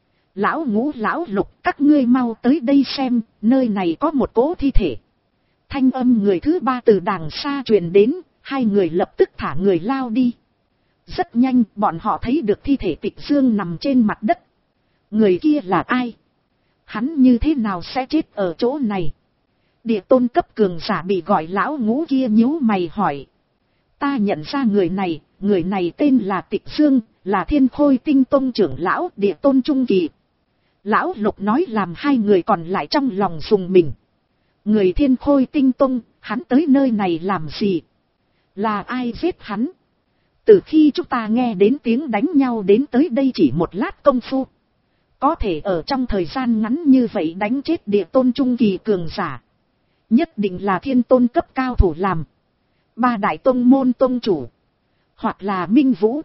Lão Ngũ, lão Lục, các ngươi mau tới đây xem, nơi này có một cỗ thi thể. Thanh âm người thứ ba từ đàng xa truyền đến, hai người lập tức thả người lao đi. Rất nhanh, bọn họ thấy được thi thể Tịch Dương nằm trên mặt đất. Người kia là ai? Hắn như thế nào sẽ chết ở chỗ này? Địa tôn cấp cường giả bị gọi lão Ngũ kia nhíu mày hỏi. Ta nhận ra người này, người này tên là Tịch Dương, là Thiên Khôi Tinh Tông trưởng lão địa tôn trung kỳ. Lão Lục nói làm hai người còn lại trong lòng rùng mình. Người Thiên Khôi Tinh Tông, hắn tới nơi này làm gì? Là ai giết hắn? Từ khi chúng ta nghe đến tiếng đánh nhau đến tới đây chỉ một lát công phu. Có thể ở trong thời gian ngắn như vậy đánh chết địa tôn trung kỳ cường giả. Nhất định là thiên tôn cấp cao thủ làm. Ba đại tông môn tông chủ. Hoặc là Minh Vũ.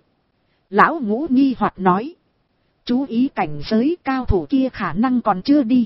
Lão Ngũ nghi hoặc nói. Chú ý cảnh giới, cao thủ kia khả năng còn chưa đi.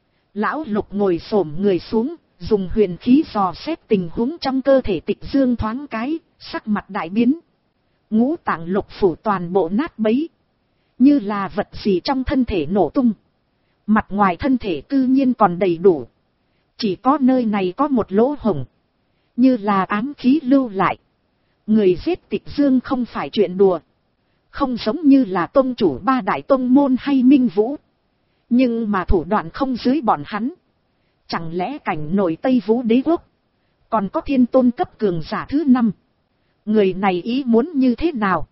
Lão Lục ngồi xổm người xuống, dùng huyền khí dò xét tình huống trong cơ thể Tịch Dương thoáng cái, sắc mặt đại biến. Ngũ tạng lục phủ toàn bộ nát bấy. Như là vật gì trong thân thể nổ tung. Mặt ngoài thân thể cư nhiên còn đầy đủ. Chỉ có nơi này có một lỗ hổng. Như là ám khí lưu lại. Người giết Tịch Dương không phải chuyện đùa. Không giống như là tông chủ ba đại tông môn hay Minh Vũ. Nhưng mà thủ đoạn không dưới bọn hắn. Chẳng lẽ cảnh nổi Tây Vũ Đế Quốc. Còn có thiên tôn cấp cường giả thứ năm. Người này ý muốn như thế nào?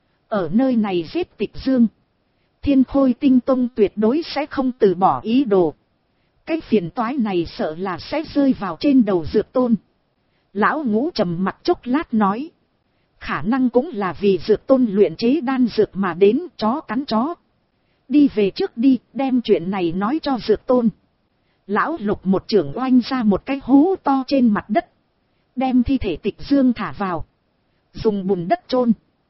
Ở nơi này giết Tịch Dương. Thiên Khôi Tinh Tông tuyệt đối sẽ không từ bỏ ý đồ. Cái phiền toái này sợ là sẽ rơi vào trên đầu Dược Tôn. Lão Ngũ trầm mặt chốc lát nói. Khả năng cũng là vì Dược Tôn luyện chế đan dược mà đến, chó cắn chó. Đi về trước đi, đem chuyện này nói cho Dược Tôn. Lão Lục một trưởng oanh ra một cái hố to trên mặt đất. Đem thi thể Tịch Dương thả vào. Dùng bùn đất chôn.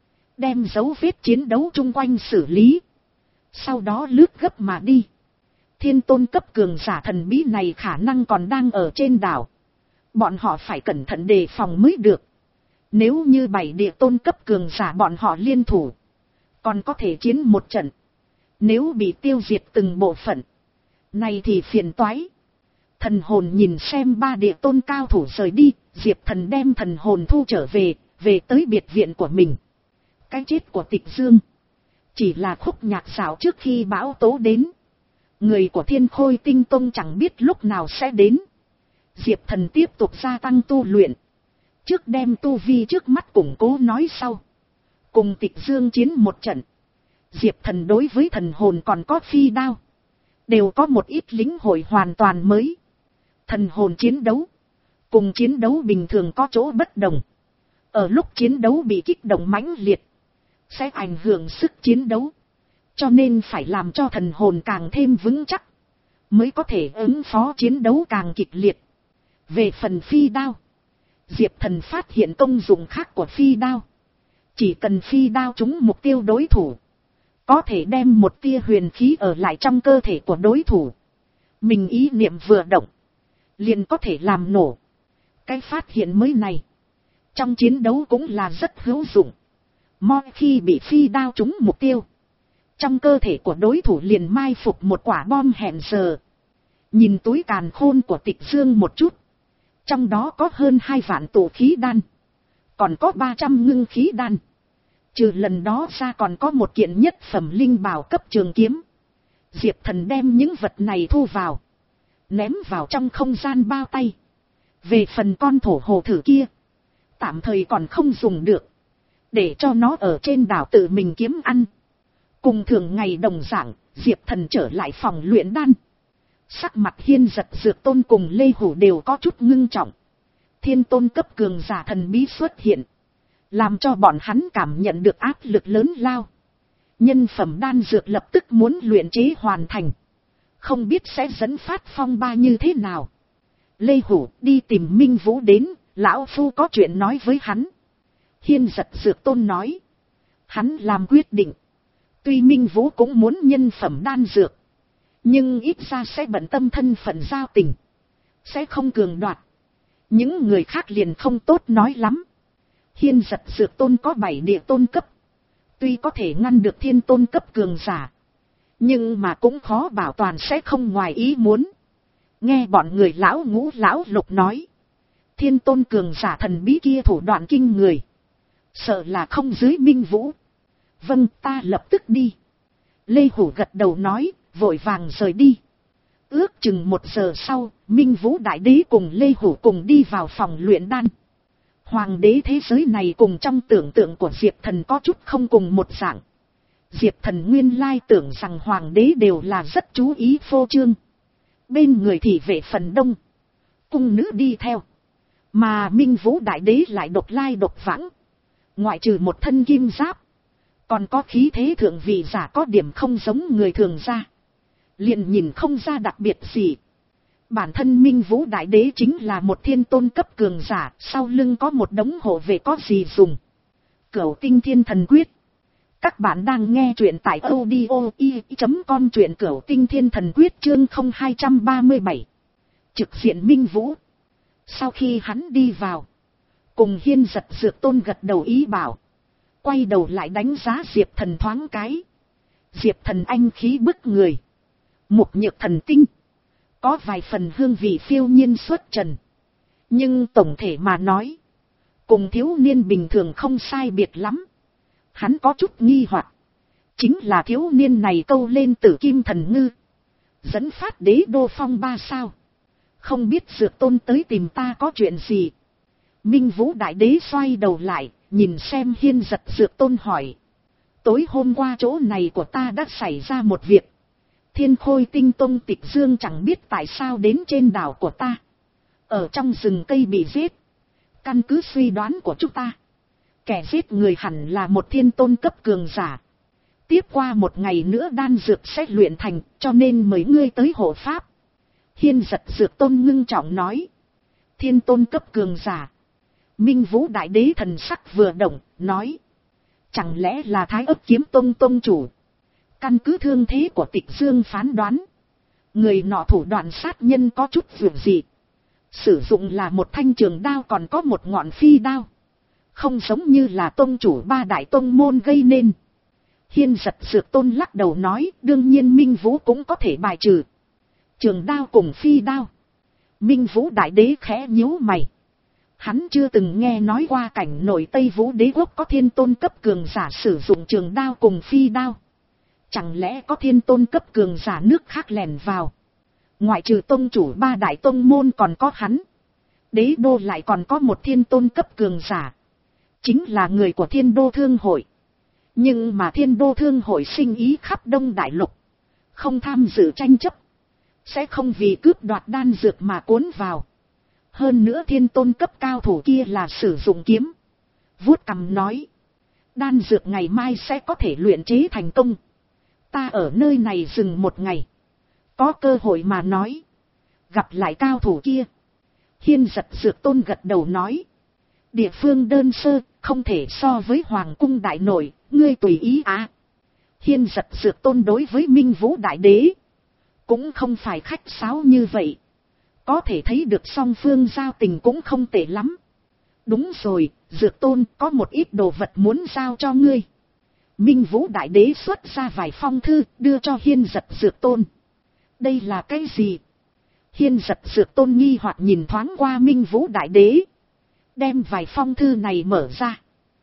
Đem dấu vết chiến đấu chung quanh xử lý. Sau đó lướt gấp mà đi. Thiên tôn cấp cường giả thần bí này khả năng còn đang ở trên đảo. Bọn họ phải cẩn thận đề phòng mới được. Nếu như bảy địa tôn cấp cường giả bọn họ liên thủ. Còn có thể chiến một trận. Nếu bị tiêu diệt từng bộ phận. Này thì phiền toái. Thần hồn nhìn xem ba địa tôn cao thủ rời đi. Diệp Thần đem thần hồn thu trở về. Về tới biệt viện của mình. Cái chết của Tịch Dương. Chỉ là khúc nhạc xảo trước khi bão tố đến. Người của Thiên Khôi Tinh Tông chẳng biết lúc nào sẽ đến. Diệp Thần tiếp tục gia tăng tu luyện. Trước đem tu vi trước mắt củng cố nói sau. Cùng Tịch Dương chiến một trận. Diệp Thần đối với thần hồn còn có phi đao. Đều có một ít lĩnh hội hoàn toàn mới. Thần hồn chiến đấu. Cùng chiến đấu bình thường có chỗ bất đồng. Ở lúc chiến đấu bị kích động mãnh liệt. Sẽ ảnh hưởng sức chiến đấu. Cho nên phải làm cho thần hồn càng thêm vững chắc. Mới có thể ứng phó chiến đấu càng kịch liệt. Về phần phi đao. Diệp Thần phát hiện công dụng khác của phi đao. Chỉ cần phi đao trúng mục tiêu đối thủ. Có thể đem một tia huyền khí ở lại trong cơ thể của đối thủ. Mình ý niệm vừa động. Liền có thể làm nổ. Cái phát hiện mới này. Trong chiến đấu cũng là rất hữu dụng. Mỗi khi bị phi đao trúng mục tiêu. Trong cơ thể của đối thủ liền mai phục một quả bom hẹn giờ. Nhìn túi càn khôn của Tịch Dương một chút. Trong đó có hơn hai vạn tụ khí đan. Còn có ba trăm ngưng khí đan. Trừ lần đó ra còn có một kiện nhất phẩm linh bảo cấp trường kiếm. Diệp Thần đem những vật này thu vào. Ném vào trong không gian bao tay. Về phần con thổ hồ thử kia. Tạm thời còn không dùng được. Để cho nó ở trên đảo tự mình kiếm ăn. Cùng thường ngày đồng dạng, Diệp Thần trở lại phòng luyện đan. Sắc mặt Hiên Giật Dược Tôn cùng Lê Hủ đều có chút ngưng trọng. Thiên tôn cấp cường giả thần bí xuất hiện. Làm cho bọn hắn cảm nhận được áp lực lớn lao. Nhân phẩm đan dược lập tức muốn luyện chế hoàn thành. Không biết sẽ dẫn phát phong ba như thế nào. Lê Hủ đi tìm Minh Vũ đến, lão phu có chuyện nói với hắn. Hiên Giật Dược Tôn nói. Hắn làm quyết định. Tuy Minh Vũ cũng muốn nhân phẩm đan dược. Nhưng ít ra sẽ bận tâm thân phận giao tình. Sẽ không cường đoạt. Những người khác liền không tốt nói lắm. Hiên Giật Dược Tôn có bảy địa tôn cấp. Tuy có thể ngăn được thiên tôn cấp cường giả. Nhưng mà cũng khó bảo toàn sẽ không ngoài ý muốn. Nghe bọn người lão Ngũ lão Lục nói. Thiên tôn cường giả thần bí kia thủ đoạn kinh người. Sợ là không dưới Minh Vũ. Vâng, ta lập tức đi. Lê Hủ gật đầu nói, vội vàng rời đi. Ước chừng một giờ sau, Minh Vũ Đại Đế cùng Lê Hủ cùng đi vào phòng luyện đan. Hoàng đế thế giới này cùng trong tưởng tượng của Diệp Thần có chút không cùng một dạng. Diệp Thần nguyên lai tưởng rằng hoàng đế đều là rất chú ý phô trương. Bên người thì vệ phần đông. Cung nữ đi theo. Mà Minh Vũ Đại Đế lại độc lai độc vãng. Ngoại trừ một thân kim giáp. Còn có khí thế thượng vị giả có điểm không giống người thường ra. Liền nhìn không ra đặc biệt gì. Bản thân Minh Vũ Đại Đế chính là một thiên tôn cấp cường giả. Sau lưng có một đống hộ vệ có gì dùng. Cửu Tinh Thiên Thần Quyết. Các bạn đang nghe truyện tại audio i chấm com, truyện Cửu Tinh Thiên Thần Quyết chương không hai ba bảy. Trực diện Minh Vũ. Sau khi hắn đi vào. Cùng Hiên Giật Dược Tôn gật đầu ý bảo. Quay đầu lại đánh giá Diệp Thần thoáng cái. Diệp Thần anh khí bức người. Mục nhược thần tinh. Có vài phần hương vị phiêu nhiên xuất trần. Nhưng tổng thể mà nói. Cùng thiếu niên bình thường không sai biệt lắm. Hắn có chút nghi hoặc. Chính là thiếu niên này câu lên Tử Kim Thần Ngư. Dẫn phát đế đô phong ba sao. Không biết Dược Tôn tới tìm ta có chuyện gì. Minh Vũ Đại Đế xoay đầu lại. Nhìn xem Hiên Giật Dược Tôn hỏi. Tối hôm qua chỗ này của ta đã xảy ra một việc. Thiên Khôi Tinh Tông Tịch Dương chẳng biết tại sao đến trên đảo của ta. Ở trong rừng cây bị giết. Căn cứ suy đoán của chúng ta. Kẻ giết người hẳn là một thiên tôn cấp cường giả. Tiếp qua một ngày nữa đan dược sẽ luyện thành, cho nên mời ngươi tới hộ pháp. Hiên Giật Dược Tôn ngưng trọng nói. Thiên tôn cấp cường giả. Minh Vũ Đại Đế thần sắc vừa động, nói. Chẳng lẽ là Thái Ức Kiếm Tông tông chủ? Căn cứ thương thế của Tịch Dương phán đoán. Người nọ thủ đoạn sát nhân có chút vượt dị. Sử dụng là một thanh trường đao còn có một ngọn phi đao. Không giống như là tông chủ ba đại tông môn gây nên. Hiên Giật Dược Tôn lắc đầu nói, đương nhiên Minh Vũ cũng có thể bài trừ. Trường đao cùng phi đao. Minh Vũ Đại Đế khẽ nhíu mày. Hắn chưa từng nghe nói qua cảnh nổi Tây Vũ Đế quốc có thiên tôn cấp cường giả sử dụng trường đao cùng phi đao. Chẳng lẽ có thiên tôn cấp cường giả nước khác lèn vào. Ngoại trừ tông chủ ba đại tông môn còn có hắn. Đế đô lại còn có một thiên tôn cấp cường giả. Chính là người của Thiên Đô Thương Hội. Nhưng mà Thiên Đô Thương Hội sinh ý khắp Đông Đại Lục. Không tham dự tranh chấp. Sẽ không vì cướp đoạt đan dược mà cuốn vào. Hơn nữa thiên tôn cấp cao thủ kia là sử dụng kiếm. Vuốt cằm nói. Đan dược ngày mai sẽ có thể luyện chế thành công. Ta ở nơi này dừng một ngày. Có cơ hội mà nói. Gặp lại cao thủ kia. Hiên Giật Dược Tôn gật đầu nói. Địa phương đơn sơ, không thể so với Hoàng cung đại nội, ngươi tùy ý á. Hiên Giật Dược Tôn đối với Minh Vũ Đại Đế. Cũng không phải khách sáo như vậy. Có thể thấy được song phương giao tình cũng không tệ lắm. Đúng rồi, Dược Tôn có một ít đồ vật muốn giao cho ngươi. Minh Vũ Đại Đế xuất ra vài phong thư đưa cho Hiên Giật Dược Tôn. Đây là cái gì? Hiên Giật Dược Tôn nghi hoặc nhìn thoáng qua Minh Vũ Đại Đế. Đem vài phong thư này mở ra.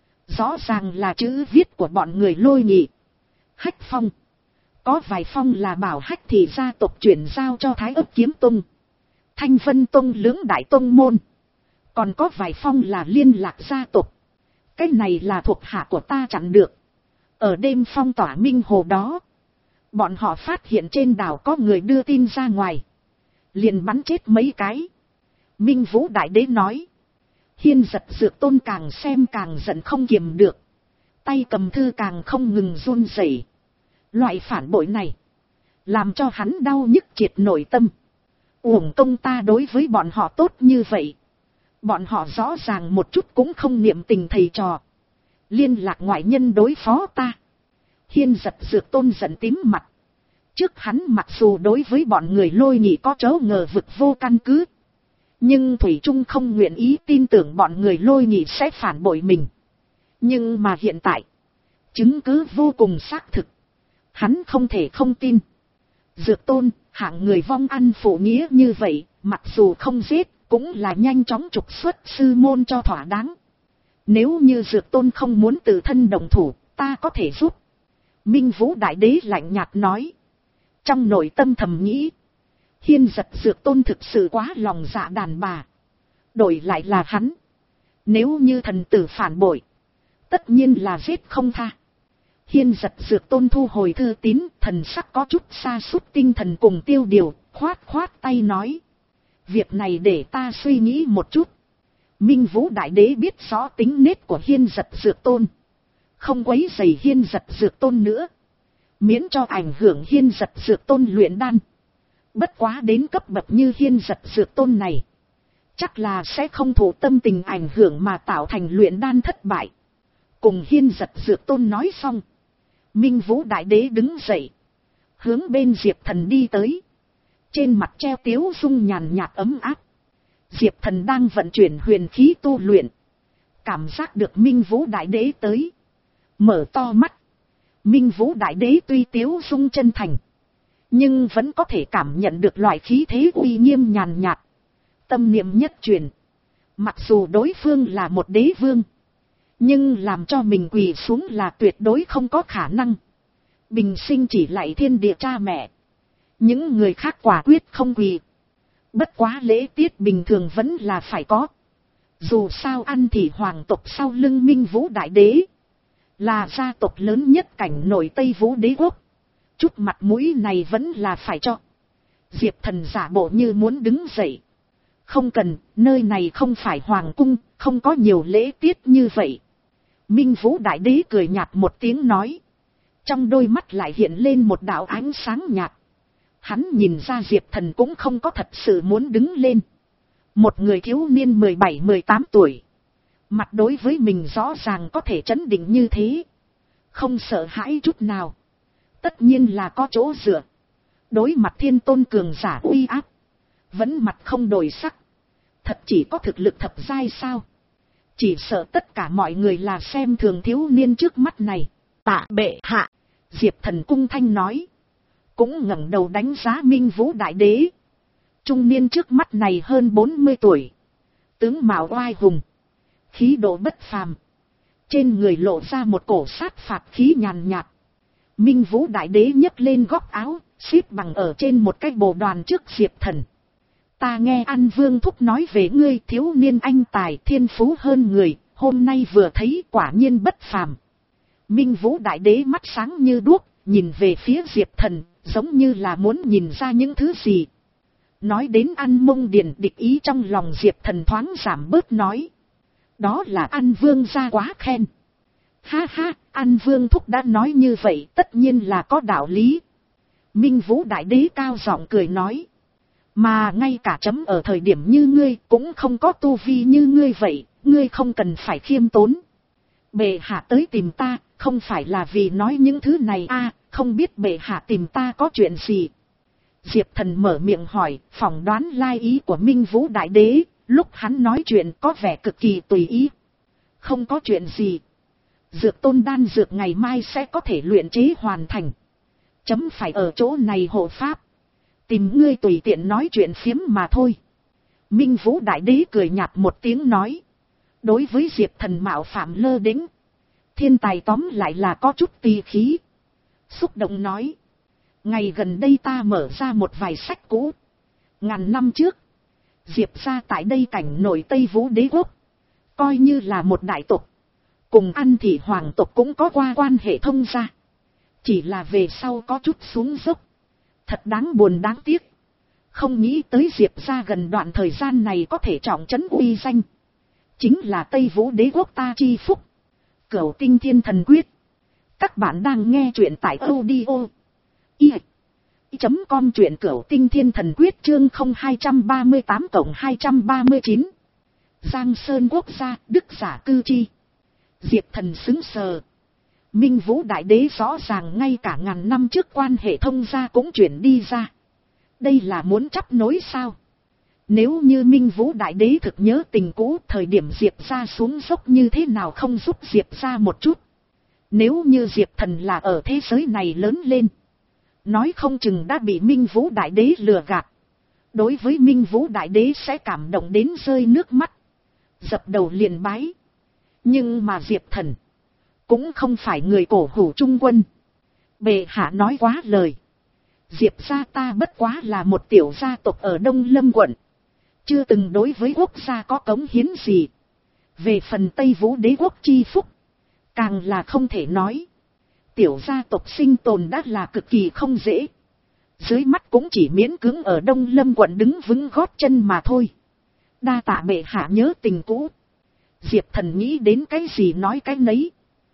Rõ ràng là chữ viết của bọn người Lôi Nhị, Hách Phong. Có vài phong là bảo Hách thị gia tộc chuyển giao cho Thái Ức Kiếm Tông, Thanh Vân Tông lưỡng đại tông môn. Còn có vài phong là liên lạc gia tộc. Cái này là thuộc hạ của ta chặn được. Ở đêm phong tỏa Minh Hồ đó. Bọn họ phát hiện trên đảo có người đưa tin ra ngoài. Liền bắn chết mấy cái. Minh Vũ Đại Đế nói. Hiên Giật Dược Tôn càng xem càng giận không kiềm được. Tay cầm thư càng không ngừng run rẩy. Loại phản bội này. Làm cho hắn đau nhức triệt nội tâm. Uổng công ta đối với bọn họ tốt như vậy. Bọn họ rõ ràng một chút cũng không niệm tình thầy trò. Liên lạc ngoại nhân đối phó ta. Hiên Giật Dược Tôn giận tím mặt. Trước hắn mặc dù đối với bọn người Lôi Nhị có chớ ngờ vực vô căn cứ. Nhưng Thủy Trung không nguyện ý tin tưởng bọn người Lôi Nhị sẽ phản bội mình. Nhưng mà hiện tại. Chứng cứ vô cùng xác thực. Hắn không thể không tin. Dược Tôn, hạng người vong ăn phụ nghĩa như vậy, mặc dù không giết, cũng là nhanh chóng trục xuất sư môn cho thỏa đáng. Nếu như Dược Tôn không muốn tự thân đồng thủ, ta có thể giúp. Minh Vũ Đại Đế lạnh nhạt nói. Trong nội tâm thầm nghĩ. Hiên Giật Dược Tôn thực sự quá lòng dạ đàn bà. Đổi lại là hắn. Nếu như thần tử phản bội. Tất nhiên là giết không tha. Hiên Giật Dược Tôn thu hồi thư tín. Thần sắc có chút sa sút tinh thần cùng tiêu điều. Khoát khoát tay nói. Việc này để ta suy nghĩ một chút. Minh Vũ Đại Đế biết rõ tính nết của Hiên Giật Dược Tôn. Không quấy rầy Hiên Giật Dược Tôn nữa. Miễn cho ảnh hưởng Hiên Giật Dược Tôn luyện đan. Bất quá đến cấp bậc như Hiên Giật Dược Tôn này. Chắc là sẽ không thụ tâm tình ảnh hưởng mà tạo thành luyện đan thất bại. Cùng Hiên Giật Dược Tôn nói xong. Minh Vũ Đại Đế đứng dậy. Hướng bên Diệp Thần đi tới. Trên mặt treo tiếu dung nhàn nhạt ấm áp. Diệp Thần đang vận chuyển huyền khí tu luyện. Cảm giác được Minh Vũ Đại Đế tới. Mở to mắt. Minh Vũ Đại Đế tuy tiếu dung chân thành. nhưng vẫn có thể cảm nhận được loại khí thế uy nghiêm nhàn nhạt. Tâm niệm nhất truyền, mặc dù đối phương là một đế vương, nhưng làm cho mình quỳ xuống là tuyệt đối không có khả năng. Bình sinh chỉ lạy thiên địa cha mẹ, những người khác quả quyết không quỳ. Bất quá lễ tiết bình thường vẫn là phải có. Dù sao ăn thì hoàng tộc sau lưng Minh Vũ Đại Đế, là gia tộc lớn nhất cảnh nội Tây Vũ Đế quốc. Chút mặt mũi này vẫn là phải cho. Diệp Thần giả bộ như muốn đứng dậy. Không cần, nơi này không phải hoàng cung, không có nhiều lễ tiết như vậy. Minh Vũ Đại Đế cười nhạt một tiếng nói. Trong đôi mắt lại hiện lên một đạo ánh sáng nhạt. Hắn nhìn ra Diệp Thần cũng không có thật sự muốn đứng lên. Một người thiếu niên mười bảy mười tám tuổi. Mặt đối với mình rõ ràng có thể trấn định như thế. Không sợ hãi chút nào. Tất nhiên là có chỗ dựa. Đối mặt thiên tôn cường giả uy áp. Vẫn mặt không đổi sắc. Thật chỉ có thực lực thập giai sao? Chỉ sợ tất cả mọi người là xem thường thiếu niên trước mắt này. Tạ bệ hạ. Diệp Thần cung thanh nói. Cũng ngẩng đầu đánh giá Minh Vũ Đại Đế. Trung niên trước mắt này hơn bốn mươi tuổi. Tướng mạo oai hùng. Khí độ bất phàm. Trên người lộ ra một cổ sát phạt khí nhàn nhạt. Minh Vũ Đại Đế nhấc lên góc áo, xếp bằng ở trên một cái bồ đoàn trước Diệp Thần. Ta nghe An Vương Thúc nói về ngươi thiếu niên anh tài thiên phú hơn người, hôm nay vừa thấy quả nhiên bất phàm. Minh Vũ Đại Đế mắt sáng như đuốc, nhìn về phía Diệp Thần, giống như là muốn nhìn ra những thứ gì. Nói đến An Mông Điền địch ý trong lòng Diệp Thần thoáng giảm bớt nói. Đó là An Vương gia quá khen. Ha ha, An Vương Thúc đã nói như vậy tất nhiên là có đạo lý. Minh Vũ Đại Đế cao giọng cười nói. Mà ngay cả chấm ở thời điểm như ngươi cũng không có tu vi như ngươi vậy, ngươi không cần phải khiêm tốn. Bệ hạ tới tìm ta, không phải là vì nói những thứ này a, à, không biết bệ hạ tìm ta có chuyện gì. Diệp Thần mở miệng hỏi, phỏng đoán lai ý của Minh Vũ Đại Đế, lúc hắn nói chuyện có vẻ cực kỳ tùy ý. Không có chuyện gì. Dược tôn đan dược ngày mai sẽ có thể luyện chế hoàn thành. Chấm phải ở chỗ này hộ pháp. Tìm ngươi tùy tiện nói chuyện phiếm mà thôi. Minh Vũ Đại Đế cười nhạt một tiếng nói. Đối với Diệp Thần mạo phạm lơ đễnh, thiên tài tóm lại là có chút tì khí. Xúc động nói. Ngày gần đây ta mở ra một vài sách cũ. Ngàn năm trước, Diệp gia tại đây cảnh nổi Tây Vũ Đế quốc, coi như là một đại tộc. Cùng Ăn Thị hoàng tộc cũng có qua quan hệ thông gia. Chỉ là về sau có chút xuống dốc. Thật đáng buồn đáng tiếc. Không nghĩ tới Diệp gia gần đoạn thời gian này có thể trọng trấn uy danh. Chính là Tây Vũ Đế quốc ta chi phúc. Cửu Tinh Thiên Thần Quyết. Các bạn đang nghe truyện tại audio i chấm com truyện Cửu Tinh Thiên Thần Quyết chương không hai ba tám cộng hai ba chín. Giang Sơn quốc gia, đức giả cư chi. Diệp Thần xứng sờ. Minh Vũ Đại Đế rõ ràng ngay cả ngàn năm trước quan hệ thông gia cũng chuyển đi ra. Đây là muốn chấp nối sao? Nếu như Minh Vũ Đại Đế thực nhớ tình cũ, thời điểm Diệp gia xuống dốc như thế nào không giúp Diệp gia một chút. Nếu như Diệp Thần là ở thế giới này lớn lên, nói không chừng đã bị Minh Vũ Đại Đế lừa gạt. Đối với Minh Vũ Đại Đế sẽ cảm động đến rơi nước mắt, dập đầu liền bái. Nhưng mà Diệp Thần cũng không phải người cổ hủ trung quân. Bệ hạ nói quá lời. Diệp gia ta bất quá là một tiểu gia tộc ở Đông Lâm quận, chưa từng đối với quốc gia có cống hiến gì. Về phần Tây Vũ Đế quốc chi phúc, càng là không thể nói. Tiểu gia tộc sinh tồn đã là cực kỳ không dễ. Dưới mắt cũng chỉ miễn cưỡng ở Đông Lâm quận đứng vững gót chân mà thôi. Đa tạ bệ hạ nhớ tình cũ. Diệp Thần nghĩ đến cái gì nói cái nấy.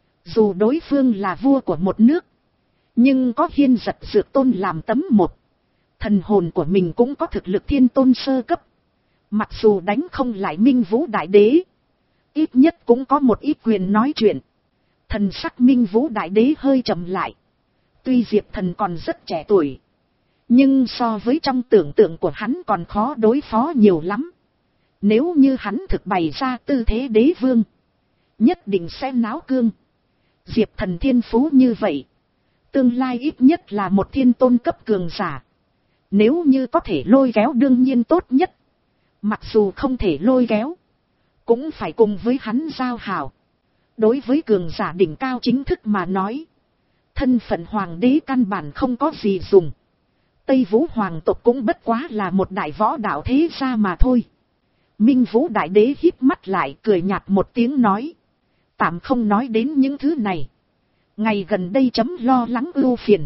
Dù đối phương là vua của một nước, nhưng có Hiên Giật Dược Tôn làm tấm một. Thần hồn của mình cũng có thực lực thiên tôn sơ cấp. Mặc dù đánh không lại Minh Vũ Đại Đế, ít nhất cũng có một ít quyền nói chuyện. Thần sắc Minh Vũ Đại Đế hơi trầm lại. Tuy Diệp Thần còn rất trẻ tuổi, nhưng so với trong tưởng tượng của hắn còn khó đối phó nhiều lắm. Nếu như hắn thực bày ra tư thế đế vương, nhất định sẽ náo cương. Diệp Thần thiên phú như vậy, Tương lai ít nhất là một thiên tôn cấp cường giả. Nếu như có thể lôi kéo đương nhiên tốt nhất. Mặc dù không thể lôi kéo, cũng phải cùng với hắn giao hảo. Đối với cường giả đỉnh cao chính thức mà nói, thân phận hoàng đế căn bản không có gì dùng. Tây Vũ hoàng tộc cũng bất quá là một đại võ đạo thế gia mà thôi. Minh Vũ đại đế híp mắt lại cười nhạt một tiếng nói. Tạm không nói đến những thứ này. Ngày gần đây chấm lo lắng ưu phiền.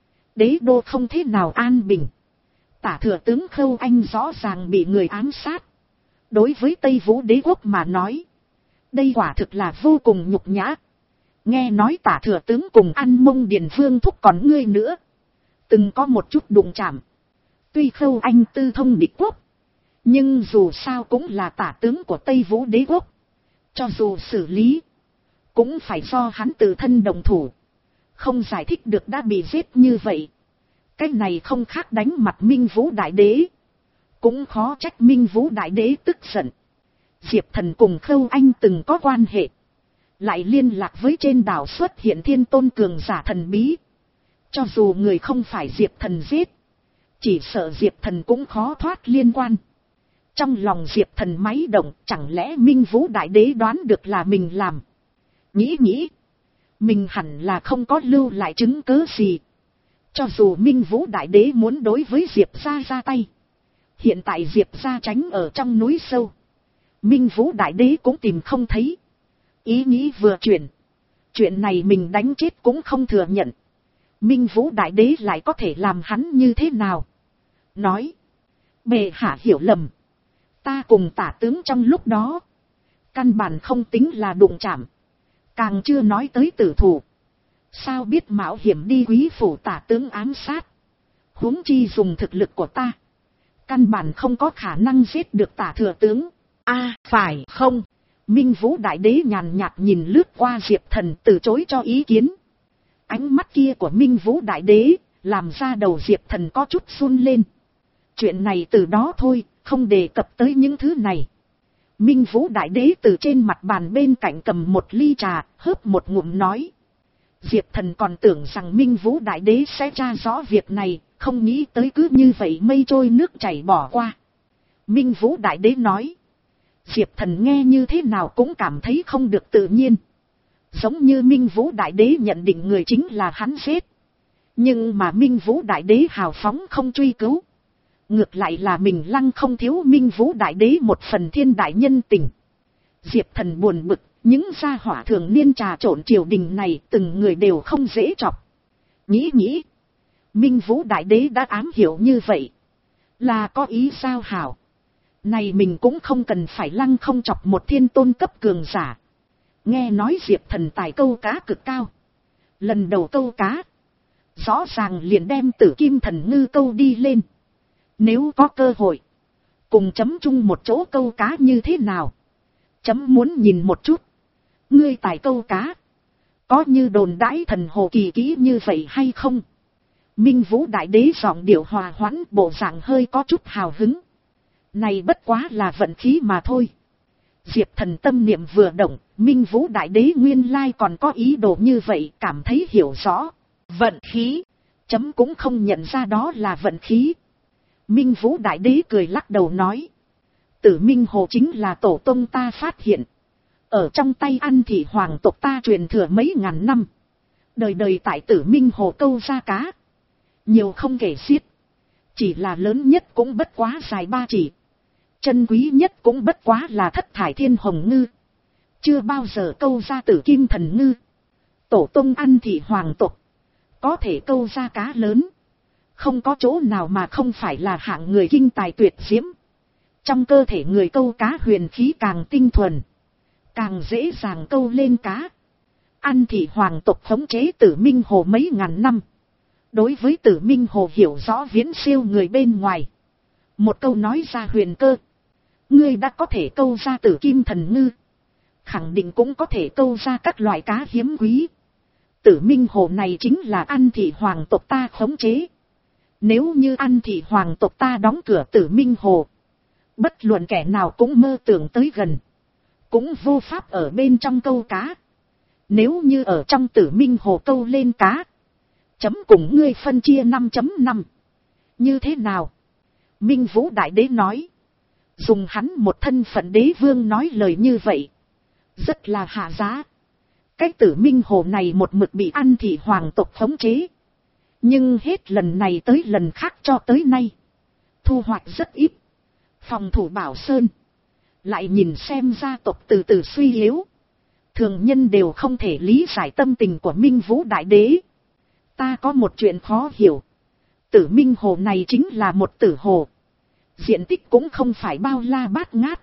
Đế đô không thế nào an bình. Tả thừa tướng Khâu Anh rõ ràng bị người ám sát. Đối với Tây Vũ đế quốc mà nói, đây quả thực là vô cùng nhục nhã. Nghe nói tả thừa tướng cùng An Mông Điền Vương thúc còn ngươi nữa. Từng có một chút đụng chạm. Tuy Khâu Anh tư thông địch quốc, nhưng dù sao cũng là tả tướng của Tây Vũ đế quốc. Cho dù xử lý, cũng phải do hắn tự thân đồng thủ. Không giải thích được đã bị giết như vậy. Cái này không khác đánh mặt Minh Vũ đại đế. Cũng khó trách Minh Vũ đại đế tức giận. Diệp Thần cùng Khâu Anh từng có quan hệ. Lại liên lạc với trên đảo xuất hiện thiên tôn cường giả thần bí. Cho dù người không phải Diệp Thần giết, chỉ sợ Diệp Thần cũng khó thoát liên quan. Trong lòng Diệp Thần máy động, chẳng lẽ Minh Vũ đại đế đoán được là mình làm. Nghĩ nghĩ, mình hẳn là không có lưu lại chứng cớ gì. Cho dù Minh Vũ đại đế muốn đối với Diệp gia ra tay, hiện tại Diệp gia tránh ở trong núi sâu, Minh Vũ đại đế cũng tìm không thấy. Ý nghĩ vừa chuyển, chuyện này mình đánh chết cũng không thừa nhận. Minh Vũ đại đế lại có thể làm hắn như thế nào? Nói, bệ hạ hiểu lầm. Ta cùng tả tướng trong lúc đó, căn bản không tính là đụng chạm. Càng chưa nói tới tử thủ. Sao biết mạo hiểm đi quý phủ tả tướng ám sát. Huống chi dùng thực lực của ta, căn bản không có khả năng giết được tả thừa tướng. A phải không? Minh Vũ đại đế nhàn nhạt nhìn lướt qua Diệp Thần, từ chối cho ý kiến. Ánh mắt kia của Minh Vũ đại đế làm ra đầu Diệp Thần có chút run lên. Chuyện này từ đó thôi, không đề cập tới những thứ này. Minh Vũ đại đế từ trên mặt bàn bên cạnh cầm một ly trà, hớp một ngụm nói. Diệp Thần còn tưởng rằng Minh Vũ đại đế sẽ tra rõ việc này, không nghĩ tới cứ như vậy mây trôi nước chảy bỏ qua. Minh Vũ đại đế nói. Diệp Thần nghe như thế nào cũng cảm thấy không được tự nhiên. Giống như Minh Vũ đại đế nhận định người chính là hắn giết. Nhưng mà Minh Vũ đại đế hào phóng không truy cứu. Ngược lại là mình lăng không thiếu Minh Vũ đại đế một phần thiên đại nhân tình. Diệp Thần buồn bực, những gia hỏa thường niên trà trộn triều đình này từng người đều không dễ chọc. Nghĩ nghĩ, Minh Vũ đại đế đã ám hiểu như vậy, là có ý sao hảo. Này mình cũng không cần phải lăng không chọc một thiên tôn cấp cường giả. Nghe nói Diệp Thần tài câu cá cực cao. Lần đầu câu cá, rõ ràng liền đem Tử Kim Thần Ngư câu đi lên. Nếu có cơ hội, cùng chấm chung một chỗ câu cá như thế nào? Chấm muốn nhìn một chút. Ngươi tài câu cá, có như đồn đãi thần hồ kỳ kỹ như vậy hay không? Minh Vũ đại đế giọng điệu hòa hoãn, bộ dạng hơi có chút hào hứng. Này bất quá là vận khí mà thôi. Diệp Thần tâm niệm vừa động, Minh Vũ đại đế nguyên lai còn có ý đồ như vậy, cảm thấy hiểu rõ. Vận khí, chấm cũng không nhận ra đó là vận khí. Minh Vũ đại đế cười lắc đầu nói. Tử Minh Hồ chính là tổ tông ta phát hiện. Ở trong tay An Thị hoàng tộc ta truyền thừa mấy ngàn năm. Đời đời tại Tử Minh Hồ câu ra cá. Nhiều không kể xiết. Chỉ là lớn nhất cũng bất quá dài ba chỉ. Chân quý nhất cũng bất quá là thất thải thiên hồng ngư. Chưa bao giờ câu ra Tử Kim Thần Ngư. Tổ tông An Thị hoàng tộc có thể câu ra cá lớn, không có chỗ nào mà không phải là hạng người kinh tài tuyệt diễm. Trong cơ thể người câu cá huyền khí càng tinh thuần, càng dễ dàng câu lên cá. An Thị hoàng tộc khống chế Tử Minh Hồ mấy ngàn năm, đối với Tử Minh Hồ hiểu rõ viễn siêu người bên ngoài. Một câu nói ra huyền cơ. Ngươi đã có thể câu ra Tử Kim Thần Ngư, khẳng định cũng có thể câu ra các loại cá hiếm quý. Tử Minh Hồ này chính là An Thị hoàng tộc ta khống chế. Nếu như An Thị hoàng tộc ta đóng cửa Tử Minh Hồ, bất luận kẻ nào cũng mơ tưởng tới gần, cũng vô pháp ở bên trong câu cá. Nếu như ở trong Tử Minh Hồ câu lên cá, chấm cùng ngươi phân chia năm chấm năm. Như thế nào? Minh Vũ Đại Đế nói. Dùng hắn một thân phận đế vương nói lời như vậy. Rất là hạ giá. Cái tử Minh Hồ này một mực bị An Thị hoàng tộc khống chế. Nhưng hết lần này tới lần khác cho tới nay. Thu hoạch rất ít. Phòng thủ Bảo Sơn. Lại nhìn xem gia tộc từ từ suy yếu. Thường nhân đều không thể lý giải tâm tình của Minh Vũ Đại Đế. Ta có một chuyện khó hiểu. Tử Minh Hồ này chính là một tử hồ. Diện tích cũng không phải bao la bát ngát.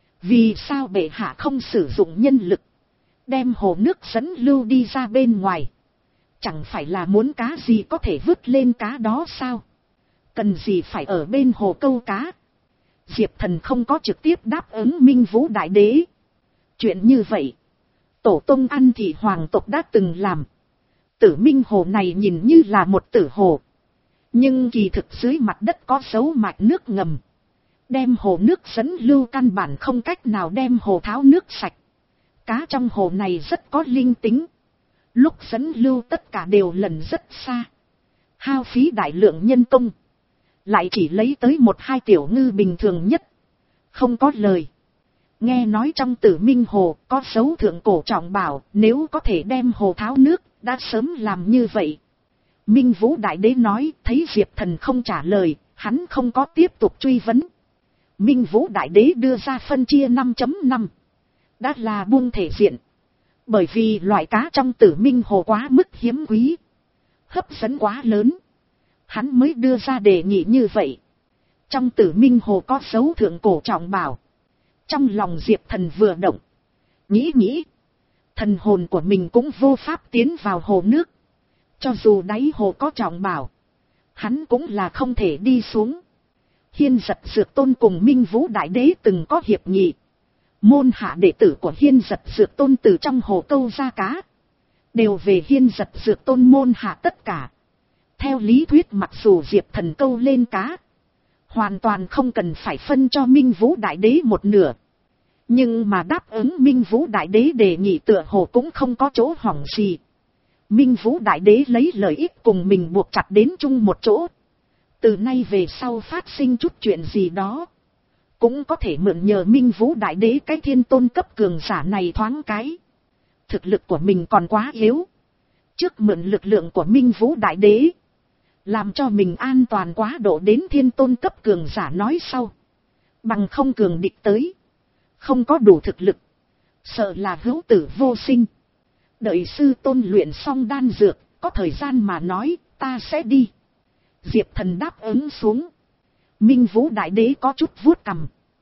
Vì sao bệ hạ không sử dụng nhân lực. Đem hồ nước dẫn lưu đi ra bên ngoài. Chẳng phải là muốn cá gì có thể vứt lên cá đó sao? Cần gì phải ở bên hồ câu cá? Diệp Thần không có trực tiếp đáp ứng Minh Vũ Đại Đế. Chuyện như vậy. Tổ tông An Thị hoàng tộc đã từng làm. Tử Minh Hồ này nhìn như là một tử hồ. Nhưng kỳ thực dưới mặt đất có dấu mạch nước ngầm. Đem hồ nước dẫn lưu căn bản không cách nào đem hồ tháo nước sạch. Cá trong hồ này rất có linh tính. Lúc dẫn lưu tất cả đều lần rất xa. Hao phí đại lượng nhân công. Lại chỉ lấy tới một hai tiểu ngư bình thường nhất. Không có lời. Nghe nói trong Tử Minh Hồ có dấu thượng cổ trọng bảo. Nếu có thể đem hồ tháo nước đã sớm làm như vậy. Minh Vũ Đại Đế nói thấy Diệp Thần không trả lời. Hắn không có tiếp tục truy vấn. Minh Vũ Đại Đế đưa ra phân chia năm chấm năm. Đã là buông thể diện. Bởi vì loại cá trong Tử Minh Hồ quá mức hiếm quý. Hấp dẫn quá lớn. Hắn mới đưa ra đề nghị như vậy. Trong Tử Minh Hồ có dấu thượng cổ trọng bảo. Trong lòng Diệp Thần vừa động. Nghĩ nghĩ. Thần hồn của mình cũng vô pháp tiến vào hồ nước. Cho dù đáy hồ có trọng bảo. Hắn cũng là không thể đi xuống. Hiên Giật Dược Tôn cùng Minh Vũ Đại Đế từng có hiệp nghị. Môn hạ đệ tử của Hiên Giật Dược Tôn từ trong hồ câu ra cá. Đều về Hiên Giật Dược Tôn môn hạ tất cả. Theo lý thuyết mặc dù Diệp Thần câu lên cá. Hoàn toàn không cần phải phân cho Minh Vũ Đại Đế một nửa. Nhưng mà đáp ứng Minh Vũ Đại Đế đề nghị tựa hồ cũng không có chỗ hỏng gì. Minh Vũ Đại Đế lấy lợi ích cùng mình buộc chặt đến chung một chỗ. Từ nay về sau phát sinh chút chuyện gì đó. Cũng có thể mượn nhờ Minh Vũ Đại Đế cái thiên tôn cấp cường giả này thoáng cái. Thực lực của mình còn quá yếu. Trước mượn lực lượng của Minh Vũ Đại Đế. Làm cho mình an toàn quá độ đến thiên tôn cấp cường giả nói sau. Bằng không cường địch tới. Không có đủ thực lực. Sợ là hữu tử vô sinh. Đợi sư tôn luyện xong đan dược. Có thời gian mà nói ta sẽ đi. Diệp Thần đáp ứng xuống. Minh Vũ Đại Đế có chút vuốt cằm.